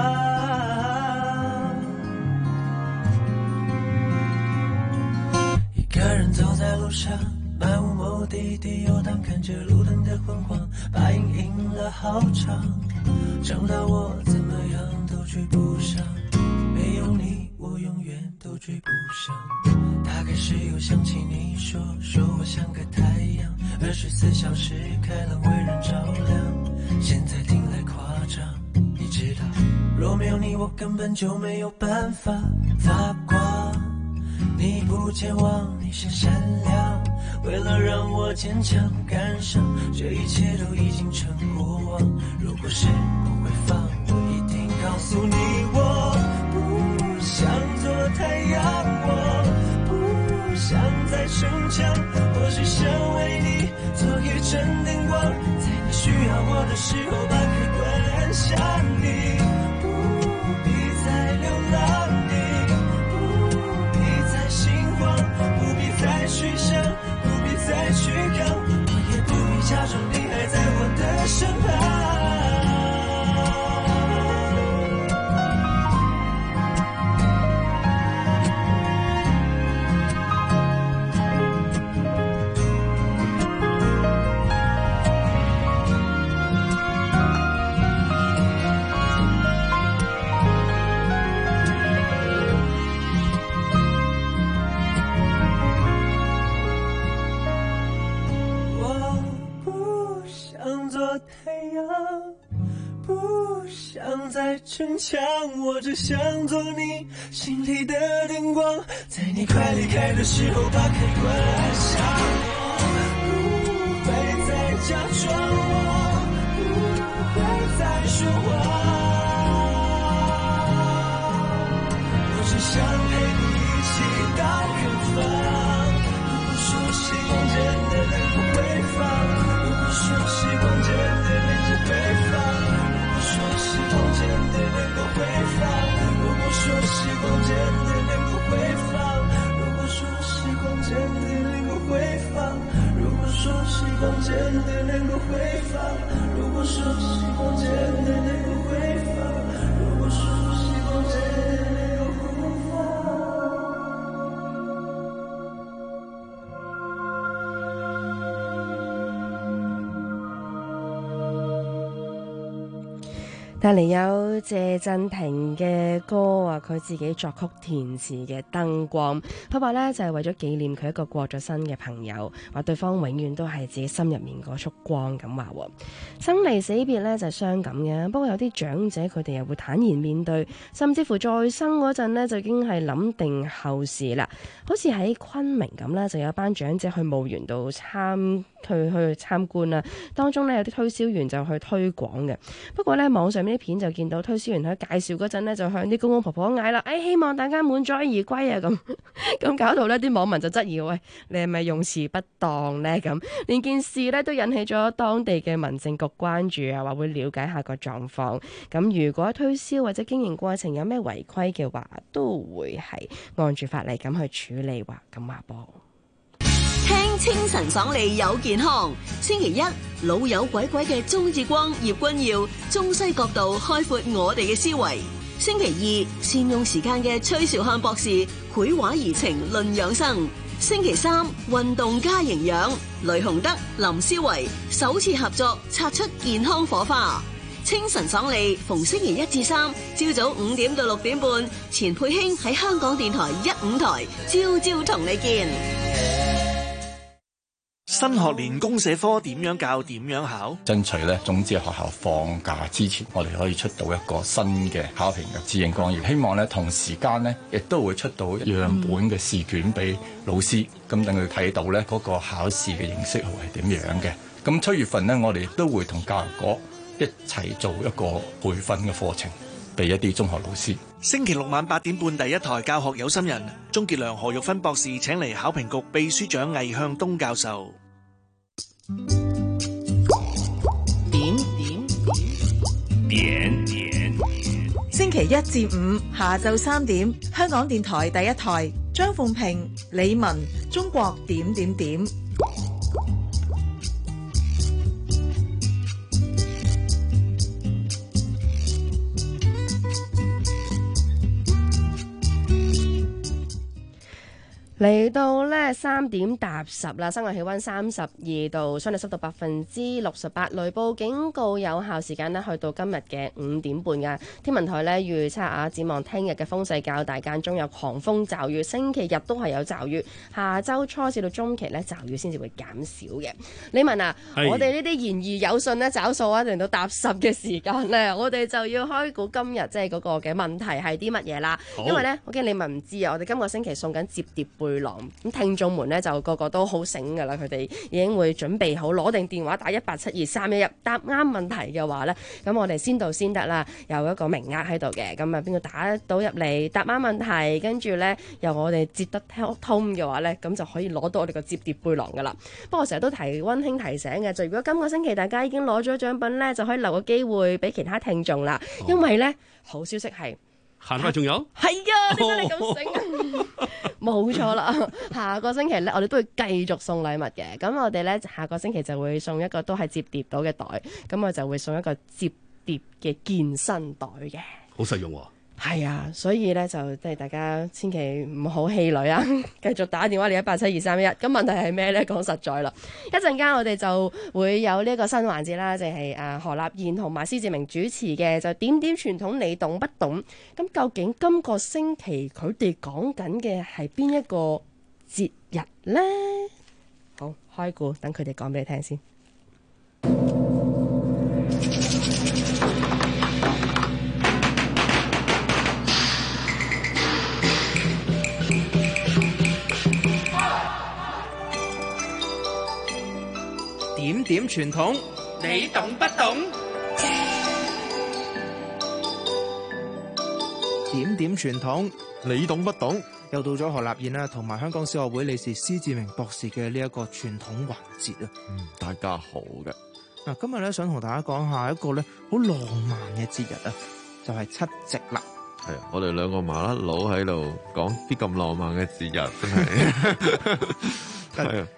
一個人走在路上，漫無目的地遊蕩，看着路燈的昏黃，把影印了好長，長到我怎麼樣都追不上，沒有你我永遠都追不上。大概是又想起你說我像個太陽，24小時開朗為人照亮。現在聽來誇張，你知道若沒有你我根本就沒有辦法發光。你不健忘，你是善良，為了讓我堅強趕上這一切都已經成過往。如果時光回放，我一定告訴你我不想做太陽，我不想再逞強，我只想為你做一盞燈光，在你需要我的時候把開關按下。你不必再流浪，你不必再心慌，不必再去想，不必再去扛，我也不必假裝你還在我的身旁。再逞強，我只想做你心裡的燈光，在你快離開的時候把開關按下。我不會再假裝，我不會再說謊，我只想陪你一起到遠方。如果說時光真的能夠回放，如果說時光真的能夠回放，說時光真的能夠回放，如果說時光真的能夠回放，如果說時光真的能夠回放，如果說時光真的能夠回放，如果說時光真的能夠回放，如果說時光真的帶嚟有謝震廷嘅歌啊，佢自己作曲填詞嘅《燈光》，佢話呢就係為咗紀念佢一個過咗身嘅朋友，話對方永遠都係自己心入面嗰束光咁話。生離死別呢就係傷感嘅，不過有啲長者佢哋又會坦然面對，甚至乎再生嗰陣呢就已經係諗定後事啦。好似喺昆明咁呢，就有一班長者去墓園度去參觀啦，當中呢，有啲推銷員就去推廣嘅。不過呢，網上面啲片就見到推銷員喺介紹嗰陣呢，就向啲公公婆婆嗌啦，希望大家滿載而歸啊咁搞到呢啲網民就質疑，喂，你係咪用詞不當呢？咁連件事呢，都引起咗當地嘅民政局關注啊，話會了解下個狀況。咁如果推銷或者經營過程有咩違規嘅話，都會係按住法例咁去處理話咁話噃。 聽清晨爽利有健康，星期一老友鬼鬼嘅鍾志光、葉君耀，中西角度開闊我哋嘅思維。星期二善用時間嘅崔兆漢博士，繪畫怡情論養生。星期三運動加營養，雷洪德、林思維首次合作擦出健康火花。清晨爽利逢星期一至三朝早5點到6點半，錢佩興喺香港電台15台朝朝同你見。 新學年公社科點樣教點樣考？ 爭取咧種子學校放假之前，我哋可以出到一個新嘅考評嘅指引綱要。希望咧同時間咧，亦都會出到樣本嘅試卷俾老師，咁等佢睇到咧嗰個考試嘅形式係點樣嘅。咁7月份呢，我哋亦都會同教育局一齊做一個培訓嘅課程，俾一啲中學老師。 星期六晚8點半，第一台教學有心人，鍾傑良、何玉芬博士請嚟考評局秘書長魏向東教授。 點星期一至五下晝3點，香港電台第一台，張鳳平、李文，中國點點點。 嚟到呢3點踏10啦，室外氣溫32度，相對濕度68%，雷暴警告有效時間呢去到今日嘅5點半㗎。天文台呢預測啊，展望聽日嘅風勢較大，間中有狂風驟雨，星期日都係有驟雨，下週初至到中期呢驟雨先至會減少嘅。李文啊，我哋呢啲言而有信呢找數啊，嚟到踏10嘅時間呢，我哋就要開估今日即係嗰個嘅問題係啲乜嘢啦。因為呢，我驚李文唔知啊，我哋今個星期送緊摺疊背囊，咁聽眾們呢就個個都好醒㗎啦，佢哋已經會準備好攞定電話打1872311，答啱問題嘅話呢，咁我哋先到先得啦，有一個名額喺度嘅，咁啊邊個打到入嚟答啱問題，跟住呢由我哋接得通嘅話呢，咁就可以攞到我哋個摺疊背囊㗎啦。不過我成日都溫馨提醒嘅，就如果今個星期大家已經攞咗獎品呢，就可以留個機會俾其他聽眾啦，因為呢好消息係行快仲有？ 係啊，點解你咁醒？冇錯啦，下個星期咧，我哋都會繼續送禮物嘅。咁我哋咧下個星期就會送一個都係摺疊到嘅袋，咁我就會送一個摺疊嘅健身袋嘅。 好實用喎！ 係啊，所以咧就即係大家千祈唔好氣餒啊，繼續打電話嚟1872311。咁問題係咩咧？講實在啦，一陣間我哋就會有呢一個新環節啦，就係何立燕同埋施志明主持嘅，就點點傳統你懂不懂？咁究竟今個星期佢哋講緊嘅係邊一個節日咧？好，開估，等佢哋講俾你聽先。 點點傳統，你懂不懂？點點傳統，你懂不懂？又到咗何立燕啦，同埋香港小學會理事施志明博士嘅呢一個傳統環節啊！ 大家好嘅。 嗱，今日咧想同大家講下一個咧好浪漫嘅節日啊，就係七夕啦。 係啊，我哋兩個麻甩佬喺度講啲咁浪漫嘅節日，真係。 係啊，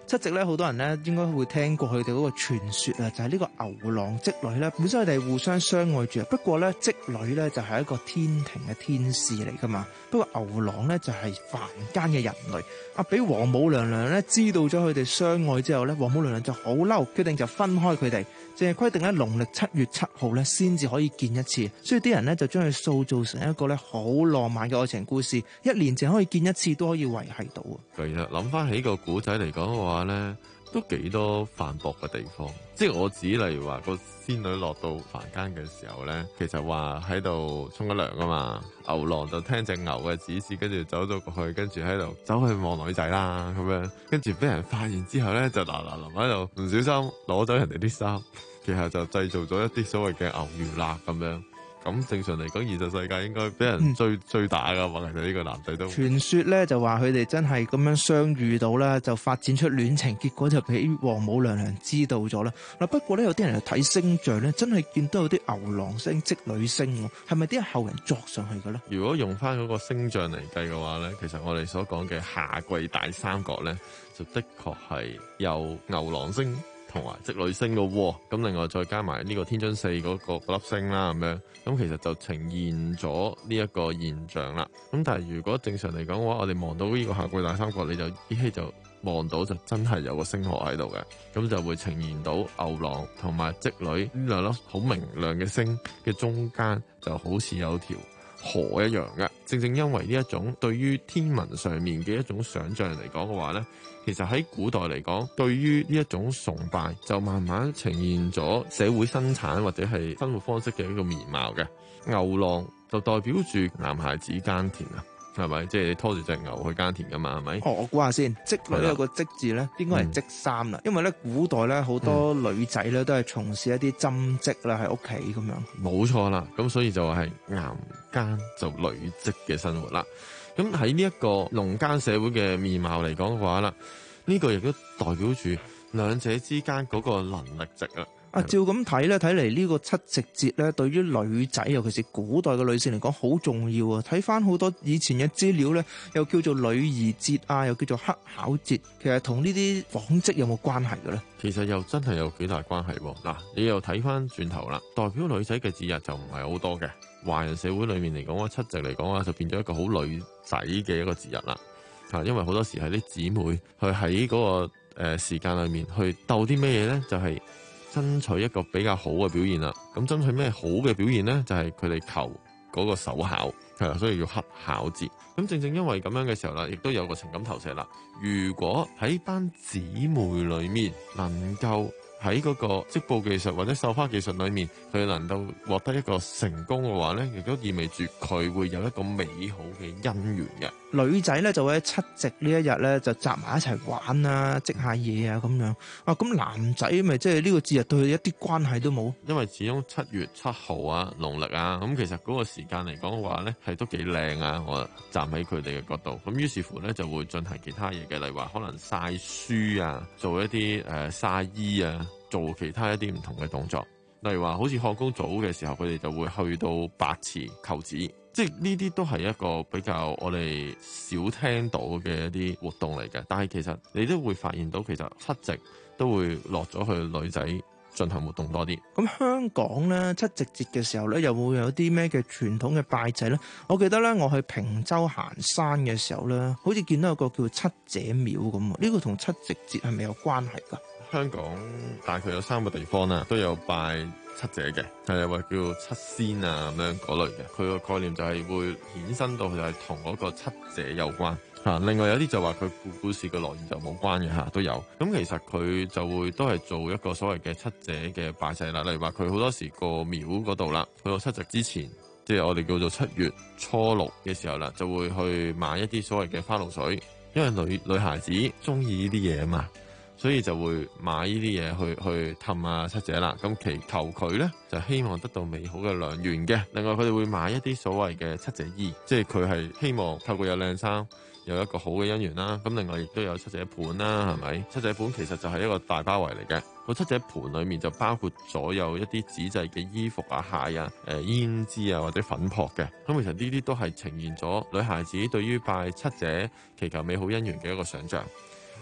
七夕咧，好多人咧應該會聽過佢哋嗰個傳說啊，就係呢個牛郎織女咧，本身佢哋互相相愛住，不過咧織女咧就係一個天庭嘅天使嚟噶嘛，不過牛郎咧就係凡間嘅人類。俾王母娘娘咧知道咗佢哋相愛之後咧，王母娘娘就好嬲，決定就分開佢哋，淨係規定咧農曆7月7號咧先至可以見一次，所以啲人咧就將佢塑造成一個咧好浪漫嘅愛情故事，一年淨可以見一次都可以維繫到。 其實諗翻起個古仔嚟講嘅話咧，都幾多反駁嘅地方。即係我指例如話個仙女落到凡間嘅時候咧，其實話喺度沖緊涼啊嘛，牛郎就聽隻牛嘅指示，跟住走咗過去，跟住喺度走去望女仔啦咁樣，跟住俾人發現之後咧，就嗱臨喺度唔小心攞走人哋啲衫，其實就製造咗一啲所謂嘅牛魚辣咁樣。咁正常嚟講，現實世界應該俾人追打噶嘛，其實呢個男仔都傳說咧就話佢哋真係咁樣相遇到啦，就發展出戀情，結果就俾王母娘娘知道咗啦。嗱，不過咧有啲人睇星象咧，真係見到有啲牛郎星、織女星，係咪啲後人作上去嘅咧？ 如果用翻嗰個星象嚟計嘅話咧，其實我哋所講嘅夏季大三角咧，就的確係有牛郎星同埋織女星嘅喎，咁另外再加埋呢個天津四嗰粒星啦，咁樣，咁其實就呈現咗呢一個現象啦。咁但係如果正常嚟講嘅話，我哋望到呢個夏季大三角，你就依稀就望到就真係有個星河喺度嘅，咁就會呈現到牛郎同埋織女呢兩粒好明亮嘅星嘅中間，就好似有條河一樣嘅。正正因為呢一種對於天文上面嘅一種想像嚟講嘅話呢，其實喺古代嚟講，對於呢一種崇拜就慢慢呈現咗社會生產或者係生活方式嘅一個面貌嘅。牛郎就代表住男孩子耕田啊，係咪？即係你拖住隻牛去耕田噶嘛，係咪？ 我估下先，織女有個織字咧，應該係織衫啦。因為咧古代咧好多女仔咧都係從事一啲針織啦，喺屋企咁樣。冇錯啦，咁所以就係男耕就女織嘅生活啦。咁喺呢一個農耕社會嘅面貌嚟講嘅話啦，呢個亦都代表住兩者之間嗰個能力值啊。 照咁睇咧，睇嚟呢個七夕節咧，對於女仔，尤其是古代嘅女性嚟講，好重要啊！睇翻好多以前嘅資料咧，又叫做女兒節啊，又叫做乞巧節，其實同呢啲紡織有冇關係嘅咧？ 其實又真係有幾大關係喎。嗱，你又睇翻轉頭啦，代表女仔嘅節日就唔係好多嘅。華人社會裏面嚟講，七夕嚟講啊，就變咗一個好女仔嘅一個節日啦。因為好多時係啲姊妹去喺嗰個時間裏面去鬥啲咩嘢咧，就係爭取一個比較好嘅表現啦。咁爭取咩好嘅表現呢？就係佢哋求嗰個手巧，係啦，所以叫乞巧節。咁正正因為咁樣嘅時候啦，亦都有個情感投射啦。如果喺班姊妹裏面能夠喺嗰個織布技術或者繡花技術裏面，佢能夠獲得一個成功嘅話呢，亦都意味住佢會有一個美好嘅姻緣嘅。 女仔咧就會喺七夕呢一日咧就集埋一齊玩啊，織下嘢啊咁樣。咁男仔咪即係呢個節日對佢一啲關係都冇， 因為始終7月7號啊，農曆啊，咁其實嗰個時間嚟講嘅話呢，係都幾靚啊。我站喺佢哋嘅角度，咁於是乎呢，就會進行其他嘢嘅，例如話可能晒書啊，做一啲晒衣啊，做其他一啲唔同嘅動作。例如話好似漢宮早嘅時候，佢哋就會去到白池求子。即係呢啲都係一個比較我哋少聽到嘅一啲活動嚟嘅，但係其實你都會發現到，其實七夕都會落咗去女仔進行活動多啲。 咁香港咧七夕節嘅時候咧，又會有啲咩嘅傳統嘅拜祭咧？我記得咧，我去坪洲行山嘅時候咧，好似見到有個叫七姐廟咁啊。呢個同七夕節係咪有關係㗎？ 香港大概有3個地方啦，都有拜七姐嘅，係話叫七仙啊咁樣嗰類嘅。佢個概念就係會衍生到就係同嗰個七姐有關。另外有啲就話佢故事嘅來源就冇關嘅都有。咁其實佢就會都係做一個所謂嘅七姐嘅拜祭啦。例如話佢好多時個廟嗰度啦，去到七夕之前，即係我哋叫做7月初6嘅時候啦，就會去買一啲所謂嘅花露水，因為女孩子中意呢啲嘢啊嘛。所以就會買呢啲嘢去氹啊七姐啦，咁祈求佢呢，就希望得到美好嘅良緣嘅。另外佢哋會買一啲所謂嘅七姐衣，即係佢係希望透過有靚衫有一個好嘅姻緣啦。咁另外亦都有七姐盤啦，係咪？七姐盤其實就係一個大包圍嚟嘅，個七姐盤裡面就包括咗有一啲紙製嘅衣服啊、鞋啊、胭脂啊或者粉撲嘅。咁其實呢啲都係呈現咗女孩子對於拜七姐祈求美好姻緣嘅一個想像。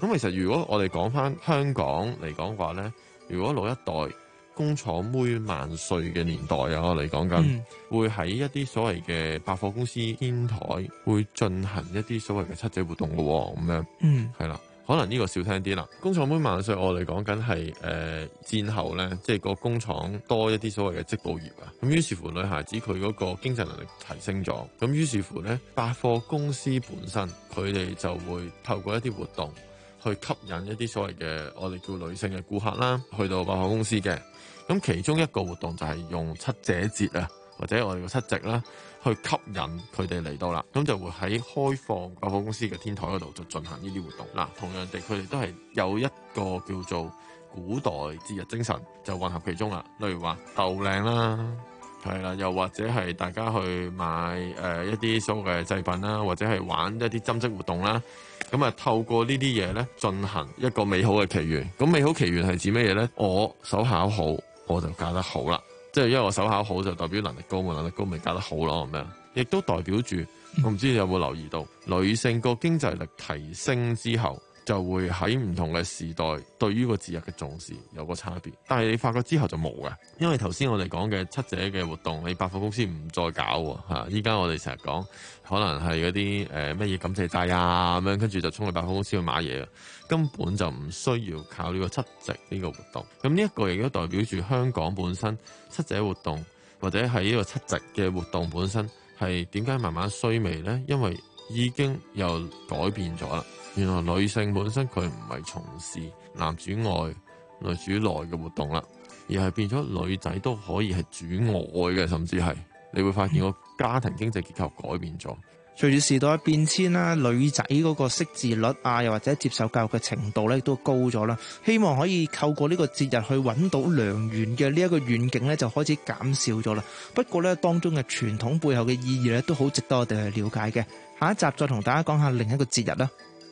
咁其實如果我哋講翻香港嚟講話咧，如果老一代工廠妹萬歲嘅年代啊，我哋講緊會喺一啲所謂嘅百貨公司天台會進行一啲所謂嘅七姐活動嘅喎，咁樣係啦。可能呢個少聽啲啦。工廠妹萬歲，我哋講緊係戰後咧，即係個工廠多一啲所謂嘅織布業啊。咁於是乎女孩子佢嗰個經濟能力提升咗，咁於是乎咧百貨公司本身佢哋就會透過一啲活動去吸引一啲所謂嘅我哋叫女性嘅顧客啦，去到百貨公司嘅。咁其中一個活動就係用七姐節啊，或者我哋嘅七夕啦，去吸引佢哋嚟到啦。咁就會喺開放百貨公司嘅天台嗰度就進行呢啲活動。嗱，同樣地，佢哋都係有一個叫做古代節日精神就混合其中啦。例如話鬥靚啦，係啦，又或者係大家去買一啲所謂嘅祭品啦，或者係玩一啲針織活動啦。咁啊，透過呢啲嘢咧，進行一個美好嘅祈願。咁美好祈願係指乜嘢咧？我手巧好，我就嫁得好啦。即係因為我手巧好，就代表能力高，冇能力高咪嫁得好咯，咁樣。亦都代表住，我唔知你有冇留意到，女性個經濟力提升之後，就會喺唔同嘅時代對於個節日嘅重視有個差別。但係你發覺之後就冇嘅，因為頭先我哋講嘅七姐嘅活動，你百貨公司唔再搞喎嚇。依家我哋成日講，可能係嗰啲乜嘢感謝祭啊咁樣，跟住就衝去百貨公司去買嘢，根本就唔需要靠呢個七夕呢個活動。咁呢一個亦都代表住香港本身七姐活動或者係呢個七夕嘅活動本身係點解慢慢衰微呢？因為已經又改變咗啦。原來女性本身佢唔係從事男主外女主內嘅活動啦，而係變咗女仔都可以係主外嘅，甚至係你會發現個家庭經濟結構改變咗。 隨住時代嘅變遷啦，女仔嗰個識字率啊，又或者接受教育嘅程度咧，都高咗啦。希望可以透過呢個節日去揾到良緣嘅呢一個願景咧，就開始減少咗啦。不過咧，當中嘅傳統背後嘅意義咧，都好值得我哋去了解嘅。下一集再同大家講下另一個節日啦。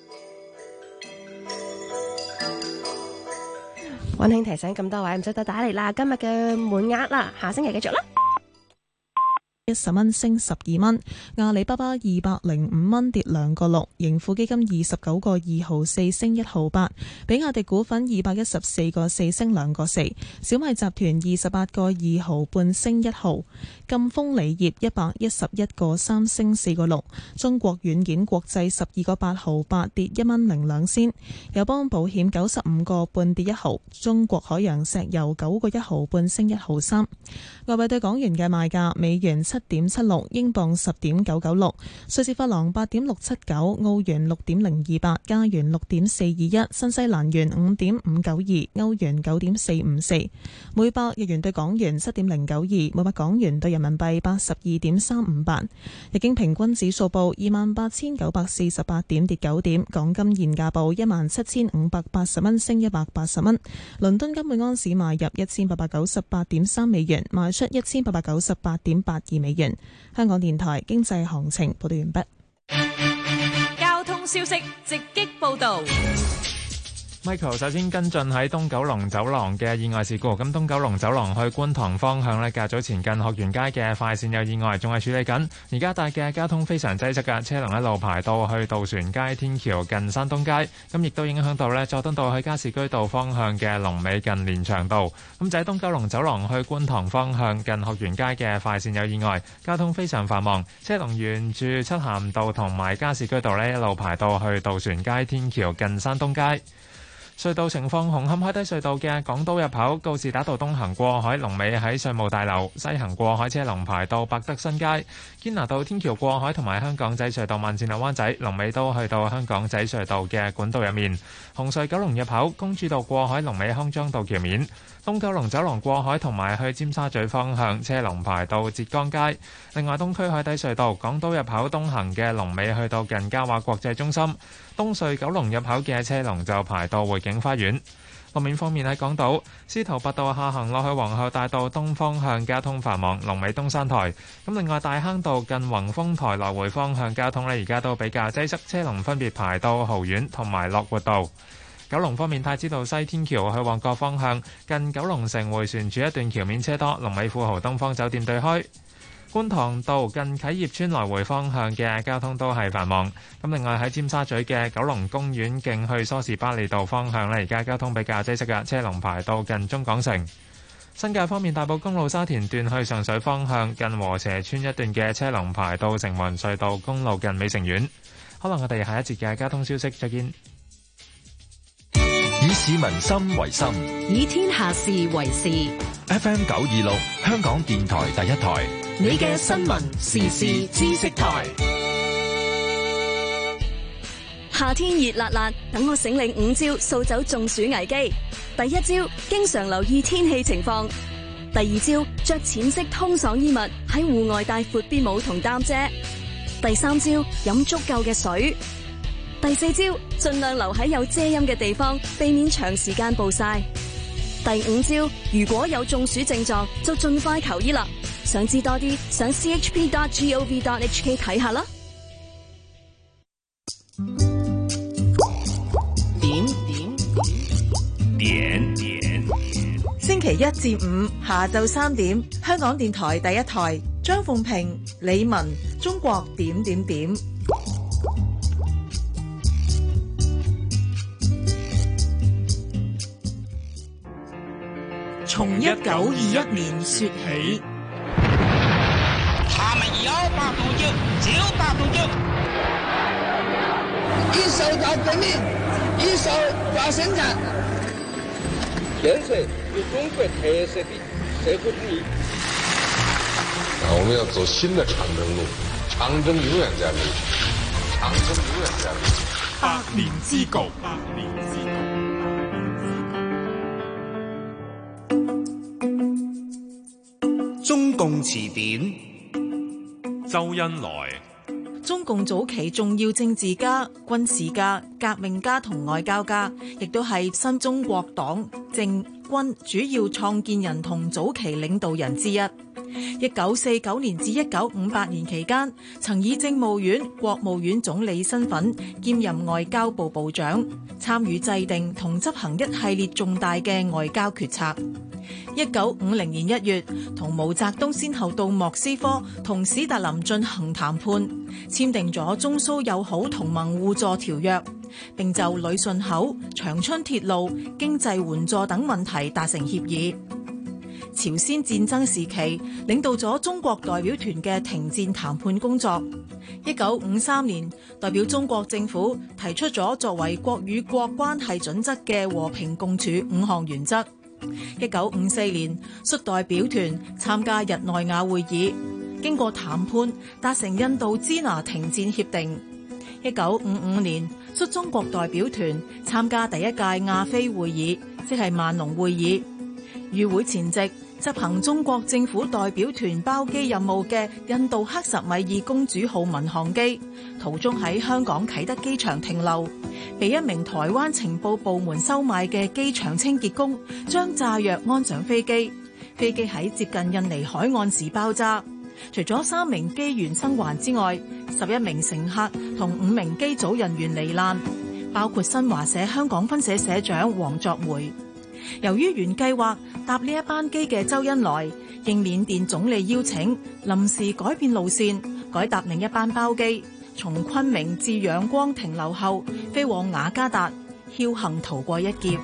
溫馨提醒咁多位唔使再打嚟啦，今日嘅滿額啦，下星期繼續啦。 10蚊升12蚊，阿里巴巴205蚊跌2個6，盈富基金29個2毫4升1毫8，比亞迪股份214個4升2個4，小米集團28個2毫半升1毫，贛鋒鋰業111個3升4個6，中國軟件國際12個8毫8跌1蚊02仙，友邦保險95個半跌1毫，中國海洋石油9個1毫半升1毫3。外幣對港元嘅賣價，美元7.76，英鎊10.996，瑞士法郎8.679，澳元6.028，加元6.421，新西蘭元5.592，歐元9.454，每百日元對港元7.092，每百港元對人民幣82.358。日經平均指數報28,948點，跌9點。港金現價報17,580蚊，升180蚊。倫敦金每盎司買入1,898.3美元，賣出1,898.82美元。香港電台經濟行情報道完畢。 交通消息直擊報道。 Michael 首先跟進喺東九龍走廊嘅意外事故。咁東九龍走廊去觀塘方向呢，較早前近學園街嘅快線有意外，仲係處理緊。而家大嘅交通非常擠塞㗎，車龍一路排到去渡船街天橋近山東街。咁亦都影響到呢佐敦道去加士居道方向嘅龍尾近連翔道。咁就喺東九龍走廊去觀塘方向近學園街嘅快線有意外，交通非常繁忙，車龍沿住漆咸道同埋加士居道呢，一路排到去渡船街天橋近山東街。隧道情況：紅磡海底隧道嘅港島入口告士打道東行過海，龍尾喺稅務大樓；西行過海車龍排到百德新街。堅拿道天橋過海同埋香港仔隧道慢線落灣仔，龍尾都去到香港仔隧道嘅管道入面。紅隧九龍入口公主道過海，龍尾康莊道橋面。東九龍走廊過海同埋去尖沙咀方向車龍排到浙江街。另外，東區海底隧道港島入口東行嘅龍尾去到近嘉華國際中心。東隧九龍入口嘅車龍就排到匯景花園。路面方面喺港島，司徒拔道下行落去皇后大道東方向交通繁忙，龍尾東山台。咁另外大坑道近宏豐台來回方向交通呢，而家都比較擠塞，車龍分別排到豪苑同埋樂活道。九龍方面，太子道西天橋去旺角方向近九龍城迴旋處一段橋面車多，龍尾富豪東方酒店對開。 觀塘道近啟業邨來回方向嘅交通都係繁忙。咁另外喺尖沙咀嘅九龍公園徑去梳士巴利道方向呢，而家交通比較擠塞嘅，車龍排到近中港城。新界方面，大埔公路沙田段去上水方向近禾輋村一段嘅車龍排到城門隧道公路近美城苑。可能我哋下一節嘅交通消息再見。 以市民心為心， 以天下事為事。 FM 926，香港電台第一台， 你嘅新聞時事知識台。 夏天熱辣辣，等我醒領5招掃走中暑危機。第一招，經常留意天氣情況。第二招，着淺色通爽衣物，喺戶外帶闊啲帽同擔遮。第三招，飲足夠嘅水。第四招，盡量留喺有遮陰嘅地方，避免長時間暴曬。第五招，如果有中暑症狀，就盡快求醫啦。想知多啲，上 chp.gov.hk 睇下啦。 點星期1至5下晝3點，香港電台第一台，張鳳平、李文，中國點點點。從1921年說起， 他們有8度就9度就，一手搞革命，一手搞生產。 建設有中國特色的社會主義。 我們要走新的長征路，長征永遠在路，長征永遠在路。 百年之局，百年之局。 中共詞典， 周恩來。 中共早期重要政治家、軍事家、革命家同外交家，亦都係新中國黨政軍主要創建人同早期領導人之一。1949年至1958年期間，曾以政務院、國務院總理身份兼任外交部部長，參與制定同執行一系列重大嘅外交決策。1950年1月，同毛澤東先後到莫斯科同史達林進行談判，簽訂咗中蘇友好同盟互助條約，並就旅順口、長春鐵路、經濟援助等問題達成協議。朝鮮戰爭時期，領導咗中國代表團嘅停戰談判工作。1953年，代表中國政府提出咗作為國與國關係準則嘅和平共處5項原則。1954年，率代表團參加日內瓦會議，經過談判達成印度支那停戰協定。1955年，率中國代表團參加第一屆亞非會議，即係萬隆會議。與會前夕，執行中國政府代表團包機任務嘅印度克什米爾公主號民航機途中喺香港啟德機場停留，被一名台灣情報部門收買嘅機場清潔工將炸藥安上飛機，飛機喺接近印尼海岸時爆炸。除咗3名機員生還之外，11名乘客同5名機組人員罹難，包括新華社香港分社社長黃作梅。由於原計劃搭呢一班機嘅周恩來應緬甸總理邀請，臨時改變路線，改搭另一班包機，從昆明至仰光停留後，飛往雅加達，僥倖逃過一劫。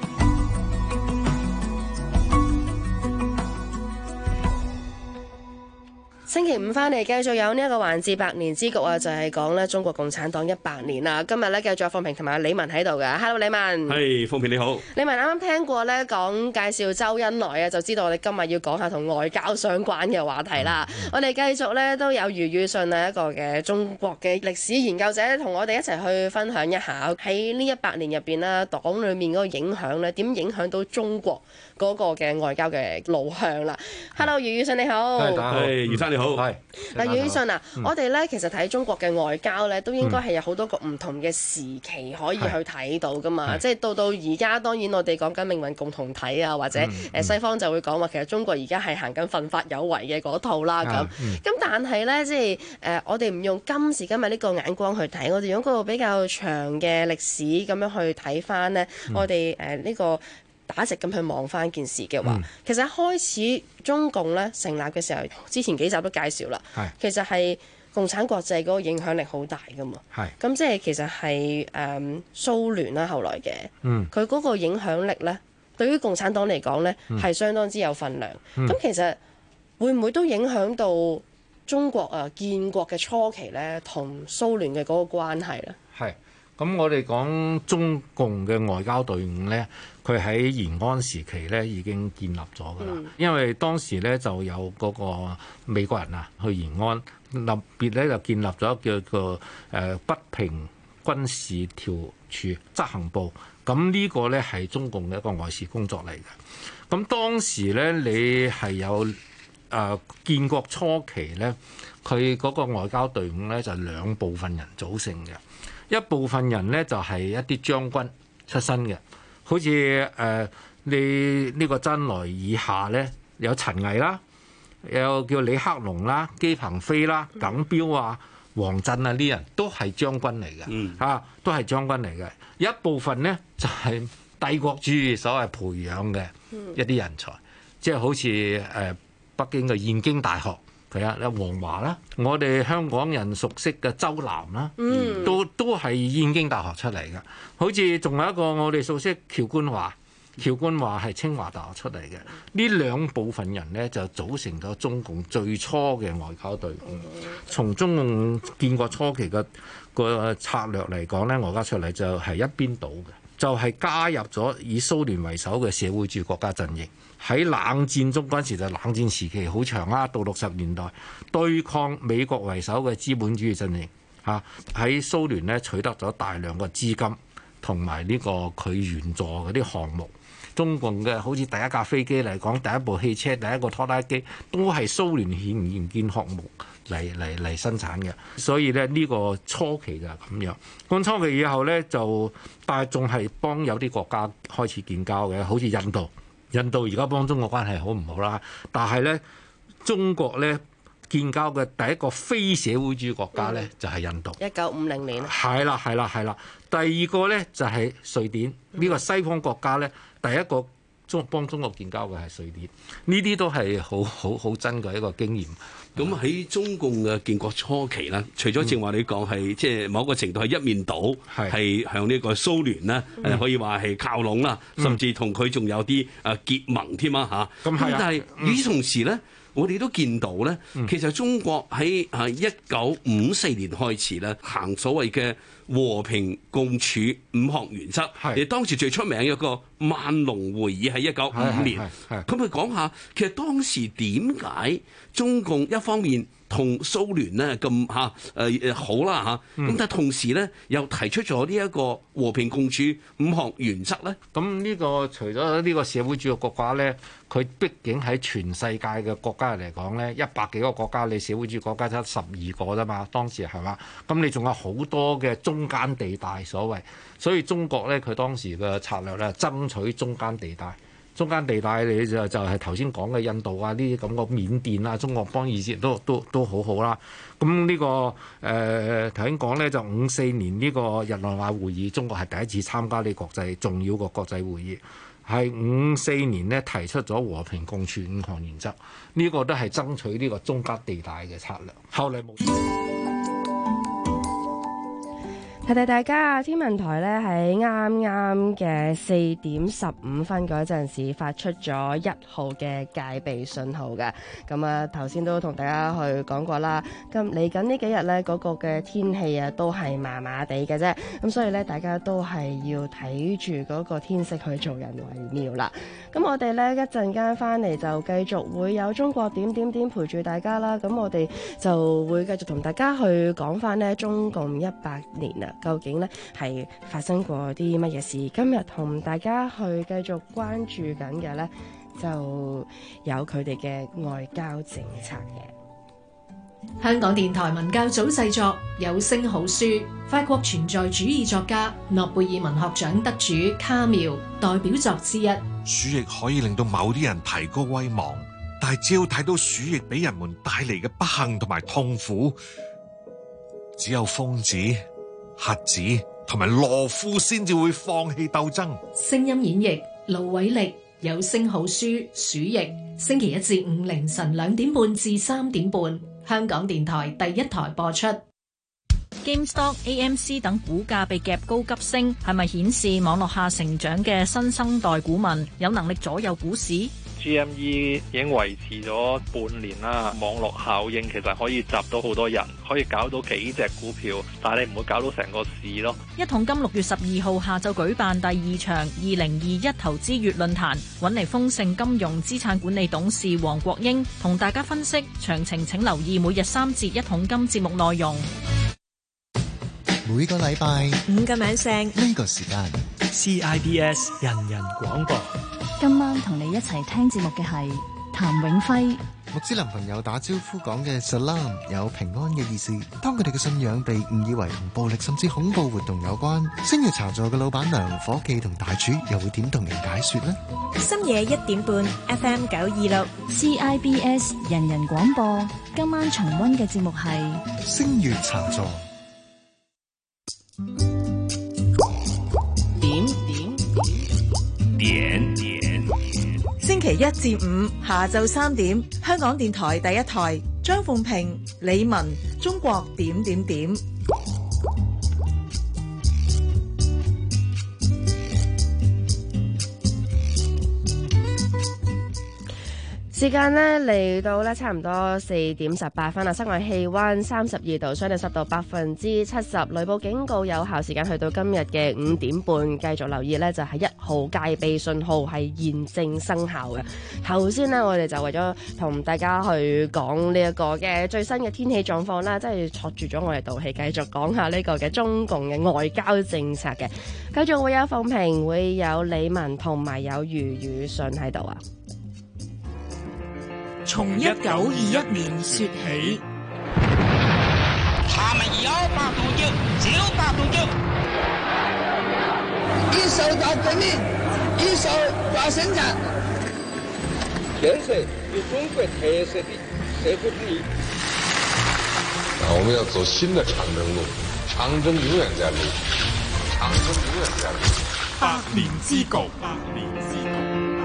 星期5翻嚟繼續有呢一個環節百年之局啊，就係講咧中國共產黨100年啦。今日咧繼續有鳳平同埋李文喺度嘅。Hello， 李文。 係鳳平你好。 李文啱啱聽過咧講介紹周恩來啊，就知道我哋今日要講下同外交相關嘅話題啦。我哋繼續咧都有余宇信啊，一個嘅中國嘅歷史研究者，同我哋一齊去分享一下喺呢100年入邊啦，黨裡面嗰個影響咧，點影響到中國嗰個嘅外交嘅路向啦。Hello， 余宇信你好。 大家好。余生你好。係。 嗱，余宇信啊，我哋咧其實睇中國嘅外交咧，都應該係有好多個唔同嘅時期可以去睇到噶嘛。即係到而家，當然我哋講緊命運共同體啊，或者西方就會講話其實中國而家係行緊奮發有為嘅嗰套啦。咁但係咧，即係我哋唔用今時今日呢個眼光去睇，我哋用嗰個比較長嘅歷史咁樣去睇翻咧，我哋呢個打直咁去望翻件事嘅話，其實一開始中共咧成立嘅時候，之前幾集都介紹啦，其實係共產國際嗰個影響力好大噶嘛。咁即係其實係蘇聯啦，後來嘅佢嗰個影響力咧，對於共產黨嚟講咧係相當之有分量。咁其實會唔會都影響到中國建國嘅初期咧，同蘇聯嘅嗰個關係咧？ 係。咁我哋講中共嘅外交隊伍呢，佢喺延安時期呢已經建立咗㗎啦。因為當時呢就有嗰個美國人去延安，特別呢就建立咗叫做北平軍事調處執行部。咁呢個呢係中共嘅一個外事工作嚟嘅。咁當時呢，你係有建國初期呢，佢嗰個外交隊伍呢就兩部分人組成嘅。一部分人呢，就係一啲將軍出身嘅，好似你呢個周恩來以下呢，有陳毅啦，有叫李克龍啦、姬鵬飛啦、耿彪啊、王震啊，呢人都係將軍嚟嘅，都係將軍嚟嘅。一部分呢，就係帝國主義所謂培養嘅一啲人才，即係好似北京嘅燕京大學。係啊，黃華啦，我哋香港人熟悉嘅周南啦，都係燕京大學出嚟嘅。好似仲有一個我哋熟悉喬冠華，喬冠華係清華大學出嚟嘅。呢兩部分人呢，就組成咗中共最初嘅外交隊伍。從中共建國初期嘅個策略嚟講呢，外交出嚟就係一邊倒嘅，就係加入咗以蘇聯為首嘅社會主義國家陣營。喺冷戰中嗰陣時就冷戰時期好長啦，到60年代對抗美國為首嘅資本主義陣營嚇，喺蘇聯呢取得咗大量嘅資金同埋呢個佢援助嗰啲項目。中共嘅好似第一架飛機嚟講，第一部汽車、第一個拖拉機都係蘇聯興建項目嚟生產嘅。所以咧呢個初期就係咁樣。咁初期以後呢，就但係仲係幫有啲國家開始建交嘅，好似印度。印度而家幫中國關係好唔好啦？但係咧，中國咧建交嘅第一個非社會主義國家咧就係印度。 1950年。係啦。 第二個咧就係瑞典，呢個西方國家咧第一個幫中國建交嘅係瑞典。呢啲都係好珍貴一個經驗。 咁喺中共嘅建國初期咧，除咗正話你講係即係某個程度係一面倒，係向呢個蘇聯咧，可以話係靠攏啦，甚至同佢仲有啲結盟添啊嚇。咁但係與此同時咧，我哋都見到咧，其實中國喺1954年開始咧，行所謂嘅和平共處5項原則，而當時最出名一個萬隆會議喺1955年。咁佢講下，其實當時點解中共一方面同蘇聯呢咁好啦嚇，咁但係同時咧又提出咗呢一個和平共處5項原則咧。 咁呢個除咗呢個社會主義國家咧，佢畢竟喺全世界嘅國家嚟講咧，100幾個國家，你社會主義國家得12個啫嘛，當時係嘛？咁你仲有好多嘅中間地帶所謂，所以中國咧佢當時嘅策略咧爭取中間地帶。中間地帶你就係頭先講嘅印度啊，呢啲咁嘅緬甸啊，中國幫以前都好好啦。咁呢個頭先講咧就54年呢個日內瓦會議，中國係第一次參加呢國際重要嘅國際會議，係54年呢提出咗和平共處5項原則，呢個都係爭取呢個中間地帶嘅策略。後嚟冇。 提提大家，天文台咧喺啱嘅4點15分嗰陣時發出咗1號嘅戒備信號嘅。咁啊，頭先都同大家去講過啦。咁嚟緊呢幾日咧，嗰個嘅天氣啊都係麻麻地嘅啫。咁所以咧，大家都係要睇住嗰個天色去做人為妙啦。咁我哋咧一陣間翻嚟就繼續會有中國點陪住大家啦。咁我哋就會繼續同大家去講翻呢中共100年啊。究竟呢係發生過啲乜嘢事？今日同大家去繼續關注緊嘅呢，就有佢哋嘅外交政策嘅。 香港電台文教組製作有聲好書，法國存在主義作家諾貝爾文學獎得主卡繆代表作之一。 鼠疫可以令到某啲人提高威望，但係只要睇到鼠疫俾人們帶嚟嘅不幸同埋痛苦，只有瘋子、瞎子同埋懦夫先至會放棄鬥爭。 聲音演繹盧偉力有聲好書鼠疫，星期一至五凌晨2點半至3點半，香港電台第一台播出。 GameStop、AMC 等股價被夾高急升，係咪顯示網絡下成長嘅新生代股民有能力左右股市 ？GME 已經維持咗半年啦，網絡效應其實可以集到好多人，可以搞到幾隻股票，但係你唔會搞到成個市咯。 一桶金6月12號下晝舉辦第2場2021投資月論壇，揾嚟豐盛金融資產管理董事黃國英同大家分析詳情，請留意每日3節一桶金節目內容。 每個禮拜 5個晚上呢個時間 CIBS 人人廣播。 今晚同你一齊聽節目嘅係譚永輝。 穆斯林朋友打招呼講嘅 Salam 有平安嘅意思。當佢哋嘅信仰被誤以為同暴力甚至恐怖活動有關，星月茶座嘅老闆娘、伙計同大廚又會點同人解說呢？ 深夜1點半 FM 926 CIBS 人人廣播。今晚重溫嘅節目係星月茶座。 點星期1至5下晝3點，香港電台第一台，張鳳平、李文，中國點點點。 時間呢嚟到呢差唔多4點18分啦，室外氣溫32度，相對濕度70%，雷暴警告有效時間去到今日嘅5點半。繼續留意呢就係1號戒備信號係現正生效嘅。頭先呢，我哋就為咗同大家去講呢一個嘅最新嘅天氣狀況啦，即係坐住咗我哋道氣，繼續講下呢個嘅中共嘅外交政策嘅。繼續會有鳳平，會有李文同埋有余宇信喺度啊。 從1921年說起， 他們有把毒酒就把毒酒， 一手搞革命，一手搞生產，建設有中國特色的社會主義。 我們要走新的長征路，長征永遠在路，長征永遠在路。 百年之局，百年之局。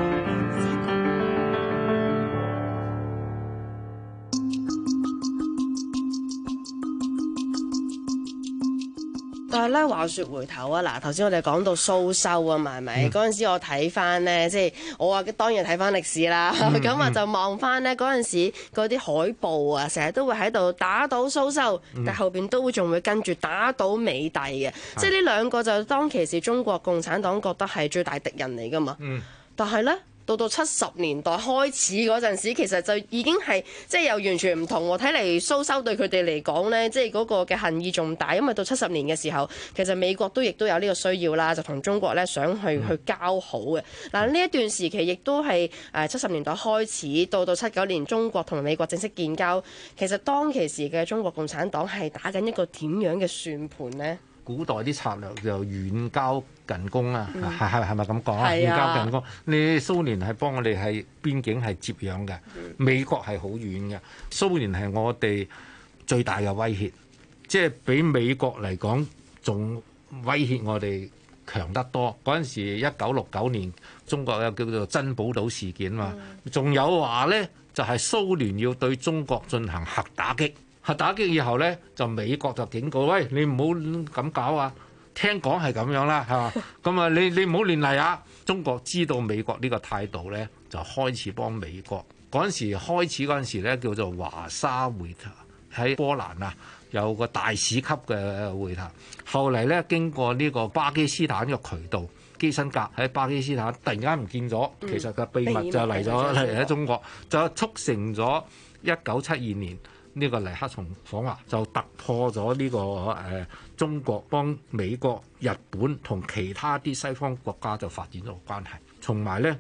但係咧，話說回頭啊，嗱，頭先我哋講到蘇修啊嘛，係咪？嗰陣時我睇翻呢，即係我話當然睇翻歷史啦，咁啊就望翻呢嗰陣時嗰啲海報啊，成日都會喺度打倒蘇修，但後邊都會仲會跟住打倒美帝嘅，即係呢兩個就當其時中國共產黨覺得係最大敵人嚟噶嘛，但係呢。到70年代開始嗰陣時，其實就已經係即係又完全唔同喎。睇嚟蘇修對佢哋嚟講呢，即係嗰個嘅恨意仲大，因為到70年嘅時候，其實美國都亦都有呢個需要啦，就同中國呢想去交好嘅。嗱，呢一段時期亦都係70年代開始，到79年中國同美國正式建交。其實當其時嘅中國共產黨係打緊一個點樣嘅算盤呢？ 古代啲策略就遠交近攻啊，係咪咁講啊？遠交近攻，你蘇聯係幫我哋係邊境係接壤嘅，美國係好遠嘅，蘇聯係我哋最大嘅威脅，即係比美國嚟講仲威脅我哋強得多。嗰陣時1969年中國有叫做珍寶島事件嘛，仲有話呢，就係蘇聯要對中國進行核打擊。核打擊以後呢，就美國就警告：喂，你唔好咁搞啊！聽講係咁樣啦，係嘛？咁啊，你唔好亂嚟啊！中國知道美國呢個態度呢，就開始幫美國。嗰陣時開始嗰陣時呢，叫做華沙會談，喺波蘭啊有個大使級嘅會談。後嚟呢，經過呢個巴基斯坦嘅渠道，基辛格喺巴基斯坦突然間唔見咗，其實個秘密就嚟咗中國，就促成咗1972年。呢個尼克松訪華就突破咗呢個中國幫美國、日本同其他啲西方國家就發展咗關係。從埋呢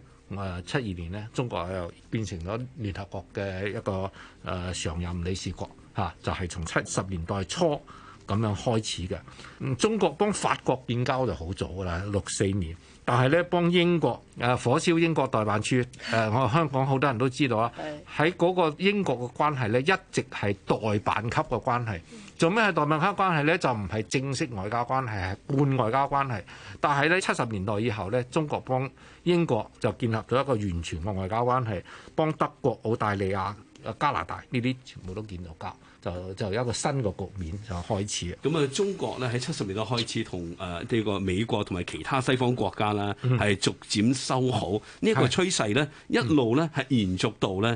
72年呢，中國又變成咗聯合國嘅一個常任理事國嚇，就係從70年代初咁樣開始嘅。中國幫法國建交就好早㗎啦，64年。但係咧，幫英國火燒英國代辦處我香港好多人都知道啊。喺嗰個英國嘅關係咧，一直係代辦級嘅關係。做咩係代辦級關係咧？就唔係正式外交關係，係半外交關係。但係咧，70年代以後咧，中國幫英國就建立咗一個完全嘅外交關係，幫德國、澳大利亞、加拿大呢啲全部都建咗交。就有一個新嘅局面就開始。 咁啊，中國咧喺70年代開始同呢個美國同埋其他西方國家啦，係逐漸修好呢一個趨勢咧，一路咧係延續到咧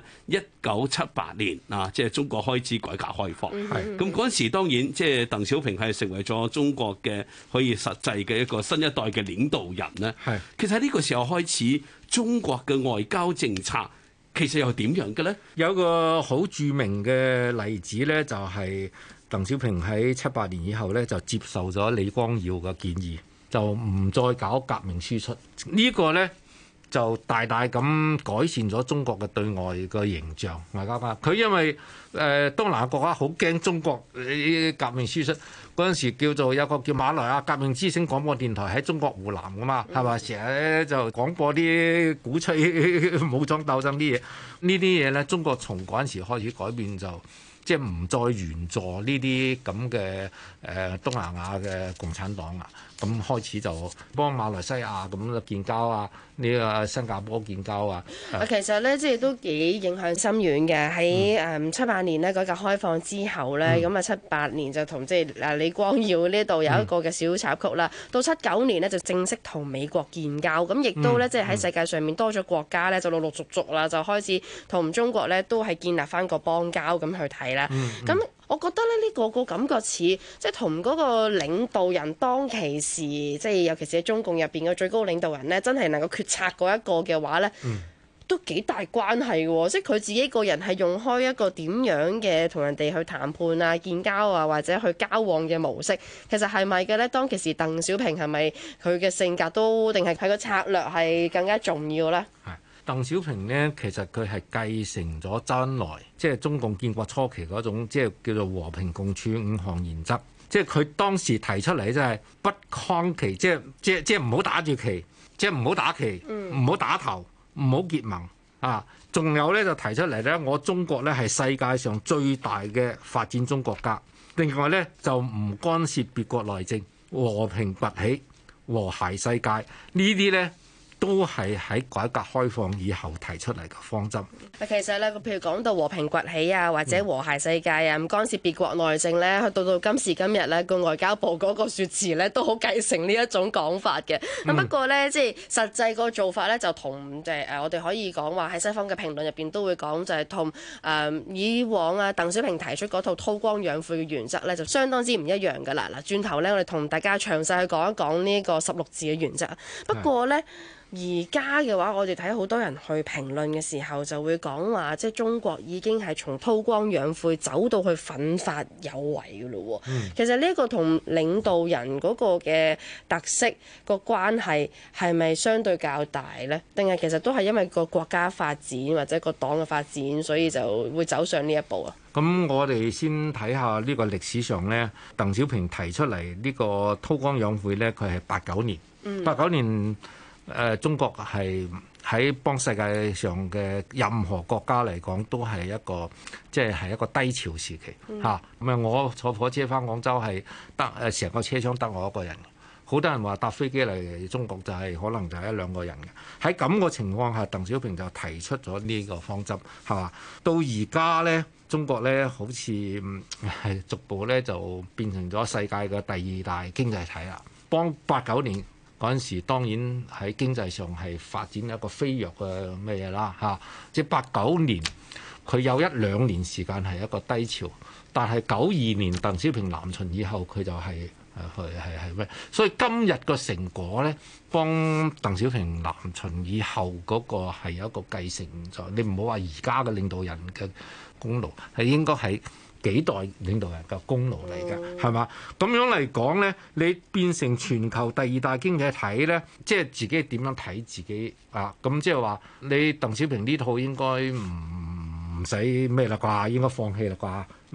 1978年啊，即係中國開始改革開放。咁嗰陣時當然即係鄧小平係成為咗中國嘅可以實際嘅一個新一代嘅領導人咧。其實喺呢個時候開始，中國嘅外交政策其實又點樣嘅咧？ 有個好著名嘅例子咧，就係鄧小平喺78年以後咧，就接受咗李光耀嘅建議，就唔再搞革命輸出。呢個咧就大大咁改善咗中國嘅對外嘅形象。外交家佢因為東南亞國家好驚中國革命輸出，嗰陣時叫做有個叫馬來亞革命之聲廣播電台喺中國湖南噶嘛，係嘛？成日就廣播啲鼓吹武裝鬥爭啲嘢，呢啲嘢咧，中國從嗰陣時開始改變，就即係唔再援助呢啲咁嘅東南亞嘅共產黨啦。咁開始就幫馬來西亞咁建交啊，呢個新加坡建交啊。 其實咧，即係都幾影響深遠嘅。喺78年咧改革開放之後咧，咁啊78年就同即係李光耀呢度有一個嘅小插曲啦。到79年呢，就正式同美國建交，咁亦都咧即係喺世界上面多咗國家咧，就陸陸續續啦，就開始同中國咧都係建立翻個邦交咁去睇啦。咁我覺得咧呢個感覺似即係同嗰個領導人當其時，即係尤其是喺中共入邊嘅最高領導人咧，真係能夠決策嗰一個嘅話咧，都幾大關係嘅。即係佢自己個人係用開一個點樣嘅同人哋去談判啊、建交啊或者去交往嘅模式，其實係咪嘅咧？當其時鄧小平係咪佢嘅性格都定係佢個策略係更加重要咧？ 鄧小平呢，其實佢係繼承咗周恩來，即係中共建國初期嗰種，即係叫做和平共處5項原則。即係佢當時提出嚟，就係不匡旗，即係唔好打住旗，即係唔好打旗，唔好打頭，唔好結盟啊！仲有咧就提出嚟咧，我中國咧係世界上最大嘅發展中國家。另外咧就唔干涉別國內政，和平崛起，和諧世界呢啲咧，都係喺改革開放以後提出嚟嘅方針。 其實咧，譬如講到和平崛起啊，或者和諧世界啊，唔干涉別國內政咧，去到今時今日咧，個外交部嗰個説辭咧，都好繼承呢一種講法嘅。不過咧，即係實際個做法咧，就同我哋可以講話喺西方嘅評論入邊都會講，就係同以往啊鄧小平提出嗰套韜光養晦嘅原則咧，就相當之唔一樣㗎啦。嗱，轉頭咧，我哋同大家詳細去講一講呢個16字嘅原則。不過咧，而家嘅話，我哋睇好多人去評論嘅時候，就會講話，即係中國已經係從韜光養晦走到去奮發有為嘅咯。其實呢個同領導人嗰個嘅特色個關係係咪相對較大呢？定係其實都係因為個國家發展或者個黨嘅發展，所以就會走上呢一步啊？ 咁我哋先睇下呢個歷史上呢，鄧小平提出嚟呢個韜光養晦呢，佢係89年，89年。中國係喺幫世界上嘅任何國家嚟講，都係一個即係一個低潮時期嚇。咁啊，我坐火車返廣州係得成個車廂得我一個人。好多人話搭飛機嚟中國就係可能就係1-2個人嘅。喺咁個情況下，鄧小平就提出咗呢個方針，係嘛？到而家咧，中國咧好似係逐步咧就變成咗世界嘅第2大經濟體啦。幫89年。嗰陣時當然喺經濟上係發展一個飛躍嘅咩嘢啦嚇，即係89年佢有1-2年時間係一個低潮，但係92年鄧小平南巡以後佢就係咩？所以今日個成果咧，幫鄧小平南巡以後嗰個係有一個繼承咗。你唔好話而家嘅領導人嘅功勞，係應該係幾代領導人嘅功勞嚟嘅，係嘛？咁樣嚟講咧，你變成全球第2大經濟體咧，即係自己點樣睇自己啊？咁即係話你鄧小平呢套應該唔使咩啦啩，應該放棄啦啩？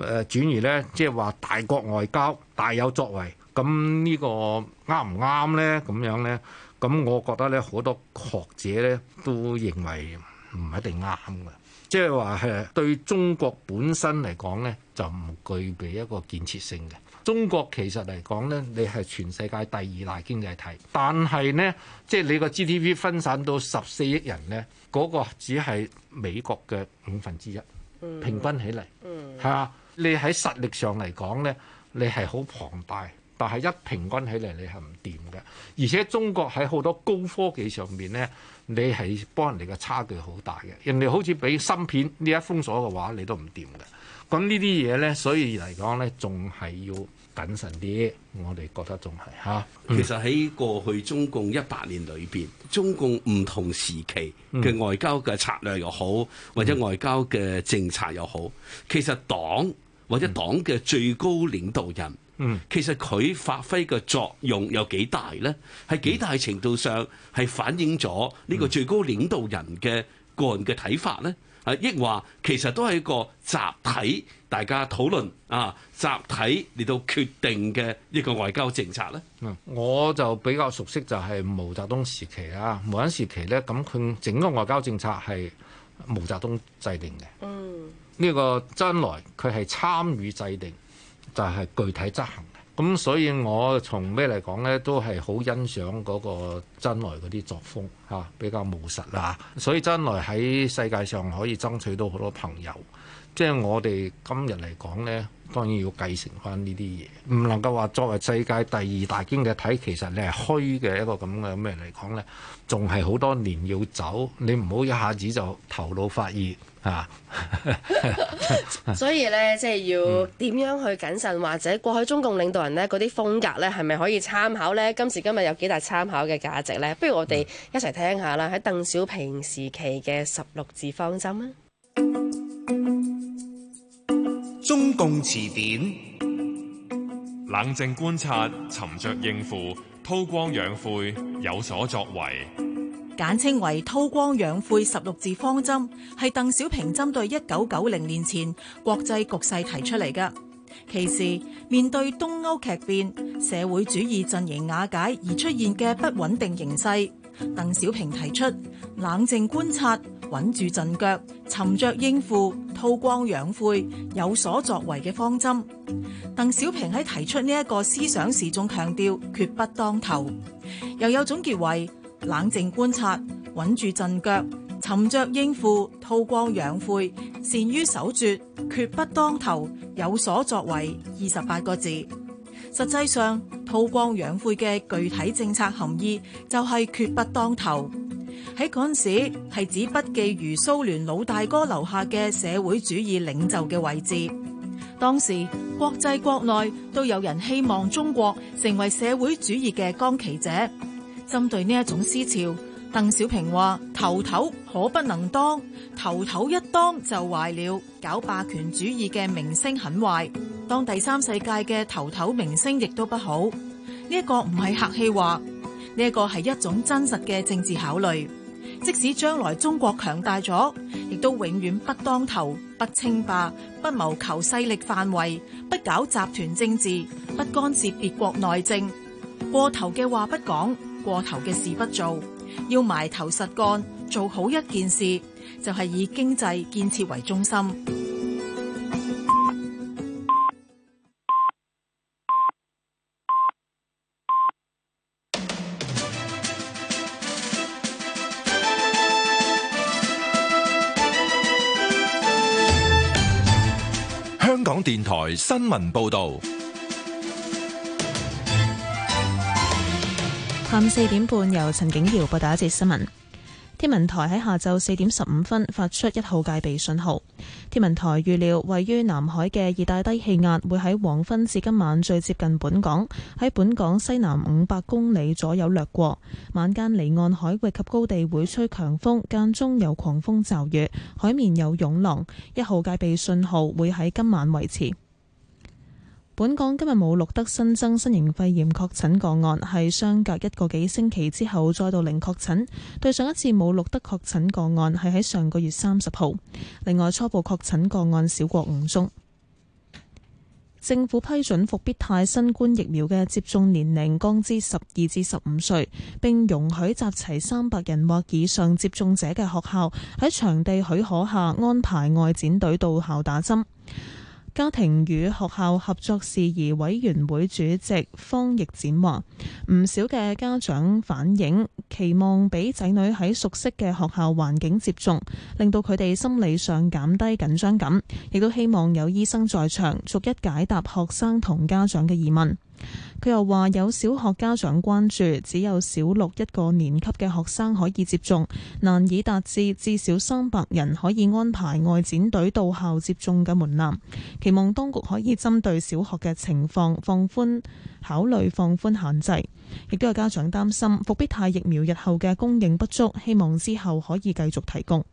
轉移呢，即係話大國外交大有作為，咁呢個啱唔啱呢？咁樣呢，咁我覺得呢，好多學者呢都認為唔一定啱嘅，即係話係對中國本身嚟講呢，就唔具備一個建設性嘅。中國其實嚟講呢，你係全世界第2大經濟體，但係呢，即係你個 GDP 分散到14億人呢，嗰個只係美國嘅1/5，平均起嚟，係啊，你喺實力上嚟講呢，你係好龐大，但係一平均起嚟你係唔掂嘅。而且中國喺好多高科技上面呢，你係幫人哋嘅差距好大嘅。人哋好似俾芯片呢一封鎖嘅話，你都唔掂嘅。咁呢啲嘢呢，所以嚟講呢，仲係要謹慎啲。我哋覺得仲係嚇。 其實喺過去中共100年裏邊，中共唔同時期嘅外交嘅策略又好，或者外交嘅政策又好，其實黨或者黨嘅最高領導人，其實佢發揮嘅作用有幾大呢？係幾大程度上係反映咗呢個最高領導人嘅個人嘅睇法呢？抑或其實都係一個集體大家討論集體嚟到決定嘅一個外交政策呢？ 我就比較熟悉就係毛澤東時期啦。毛澤東時期呢，咁佢整個外交政策係毛澤東制定嘅。呢個周恩來佢係參與制定，就係具體執行。咁所以我從咩嚟講呢，都係好欣賞嗰個周恩來嗰啲作風嚇，比較務實啦。所以周恩來喺世界上可以爭取到好多朋友。即係我哋今日嚟講呢，當然要繼承翻呢啲嘢，唔能夠話作為世界第2大經濟體，其實你係虛嘅一個咁嘅咩嚟講呢，仲係好多年要走。你唔好一下子就頭腦發熱。 所以咧，即係要點樣去謹慎，或者過去中共領導人呢嗰啲風格咧，係咪可以參考呢？今時今日有幾大參考嘅價值呢？不如我哋一齊聽下啦，喺鄧小平時期嘅16字方針啊！ 中共詞典，冷靜觀察，沉着應付，韜光養晦，有所作為。 簡稱為韜光養晦16字方針，係鄧小平針對1990年前國際局勢提出嚟㗎。其時面對東歐劇變、社會主義陣營瓦解而出現嘅不穩定形勢，鄧小平提出冷靜觀察、穩住陣腳、沉着應付、韜光養晦、有所作為嘅方針。鄧小平喺提出呢一個思想時，仲強調決不當頭，又有總結為冷靜觀察、穩住陣腳、沉着應付、韜光養晦、善於守拙、決不當頭、有所作為28個字。實際上，韜光養晦嘅具體政策含義就係決不當頭。喺嗰陣時係指不覬覦蘇聯老大哥留下嘅社會主義領袖嘅位置。當時國際國內都有人希望中國成為社會主義嘅綱旗者。針對呢一種思潮，鄧小平話：頭頭可不能當，頭頭一當就壞了。搞霸權主義嘅名聲很壞，當第三世界嘅頭頭名聲亦都不好。呢一個唔係客氣話，呢一個係一種真實嘅政治考慮。即使將來中國強大咗，亦都永遠不當頭、不稱霸、不謀求勢力範圍、不搞集團政治、不干涉別國內政。過頭嘅話不講，過頭嘅事不做，要埋頭實幹，做好一件事，就係以經濟建設為中心。 香港電台新聞報道。 下午4點半，由陳景瑤報道一節新聞。天文台喺下晝4點15分發出1號戒備信號。天文台預料位於南海嘅熱帶低氣壓會喺黃昏至今晚最接近本港，喺本港西南500公里左右掠過。晚間離岸海域及高地會吹強風，間中有狂風驟雨，海面有湧浪。1號戒備信號會喺今晚維持。本港今日冇錄得新增新型肺炎確診個案，係相隔1個幾星期之後再度零確診。對上一次冇錄得確診個案係喺上個月30號。另外初步確診個案少過5宗。 政府批准復必泰新冠疫苗嘅接種年齡降至12至15歲，並容許集齊300人或以上接種者嘅學校喺場地許可下安排外展隊到校打針。家庭與學校合作事宜委員會主席方奕展話，唔少嘅家長反映期望俾仔女喺熟悉嘅學校環境接種，令到佢哋心理上減低緊張感，亦都希望有醫生在場逐一解答學生同家長嘅疑問。佢又話有小學家長關注，只有小六1個年級嘅學生可以接種，難以達至至少300人可以安排外展隊到校接種嘅門檻，期望當局可以針對小學嘅情況考慮放寬限制。亦都有家長擔心復必泰疫苗日後嘅供應不足，希望之後可以繼續提供。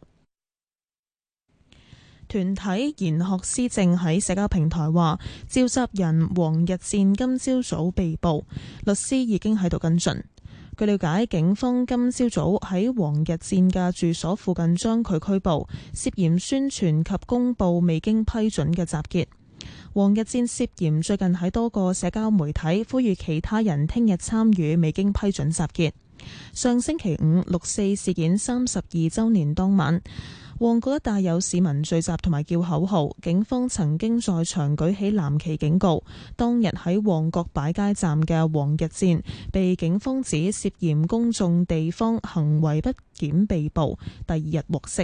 團體研學思政喺社交平台話，召集人王逸戰今朝早被捕，律師已經喺度跟進。據了解，警方今朝早喺王逸戰嘅住所附近將佢拘捕，涉嫌宣傳及公佈未經批准嘅集結。王逸戰涉嫌最近喺多個社交媒體呼籲其他人聽日參與未經批准集結。上星期五6·4事件32週年當晚，旺角一帶有市民聚集同埋叫口號，警方曾經在場舉起藍旗警告。當日喺旺角擺街站嘅王逸戰被警方指涉嫌公眾地方行為不檢被捕，第2日獲釋。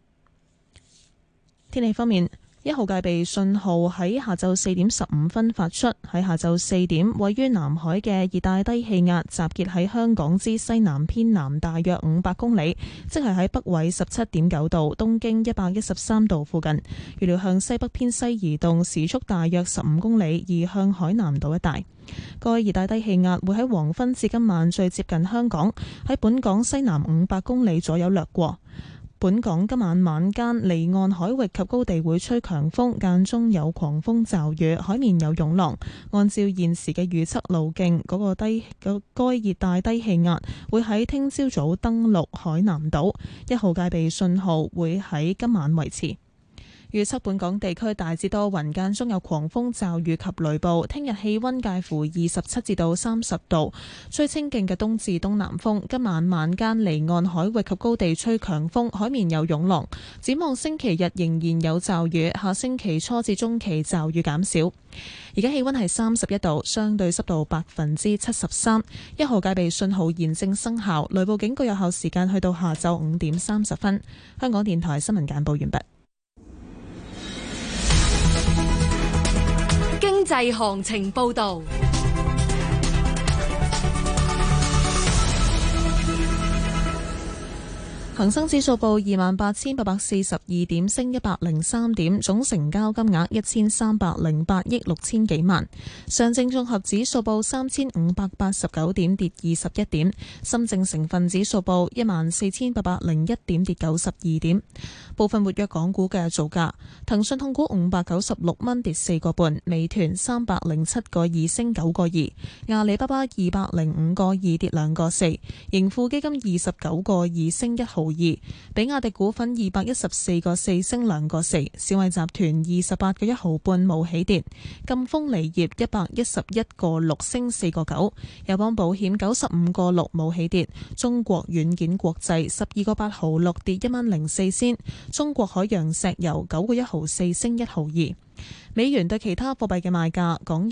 天氣方面，1號戒備信號喺下晝4點15分發出。喺下晝4點，位於南海嘅熱帶低氣壓集結喺香港之西南偏南大約500公里，即係喺北緯17.9度、東經113度附近。預料向西北偏西移動，時速大約15公里，移向海南島一帶。該熱帶低氣壓會喺黃昏至今晚最接近香港，喺本港西南500公里左右掠過。本港今晚晚間離岸海域及高地會吹強風，間中有狂風驟雨，海面有湧浪。按照現時嘅預測路徑，該熱帶低氣壓會喺聽朝早登陸海南島，1號戒備信號會喺今晚維持。預測本港地區大致多雲，間中有狂風驟雨及雷暴。聽日氣溫介乎27至到30度，吹清勁嘅東至東南風。今晚晚間離岸海域及高地吹強風，海面有湧浪。展望星期日仍然有驟雨，下星期初至中期驟雨減少。而家氣溫係31度，相對濕度73%。1號戒備信號現正生效，雷暴警告有效時間去到下晝5點30分。香港電台新聞簡報完畢。 經濟行情報導。 恒生指數報28,842點，升103點，總成交金額1308億6千幾萬。上證綜合指數報3589點，跌21點。深證成分指數報14,801點，跌92點。部分活躍港股嘅造價：騰訊控股596蚊，跌4個半；美團307個2，升9個2；阿里巴巴205個2，跌2個4；盈富基金29個2，升1毫2；比亞迪股份214個4，升2個4；小米集團28個1毫半，冇起跌；贛鋒鋰業111個6，升4個9；友邦保險95個6，冇起跌；中國軟件國際12個8毫6，跌1蚊04仙；中國海洋石油9個1毫4，升1毫2。美元對其他貨幣嘅賣價：港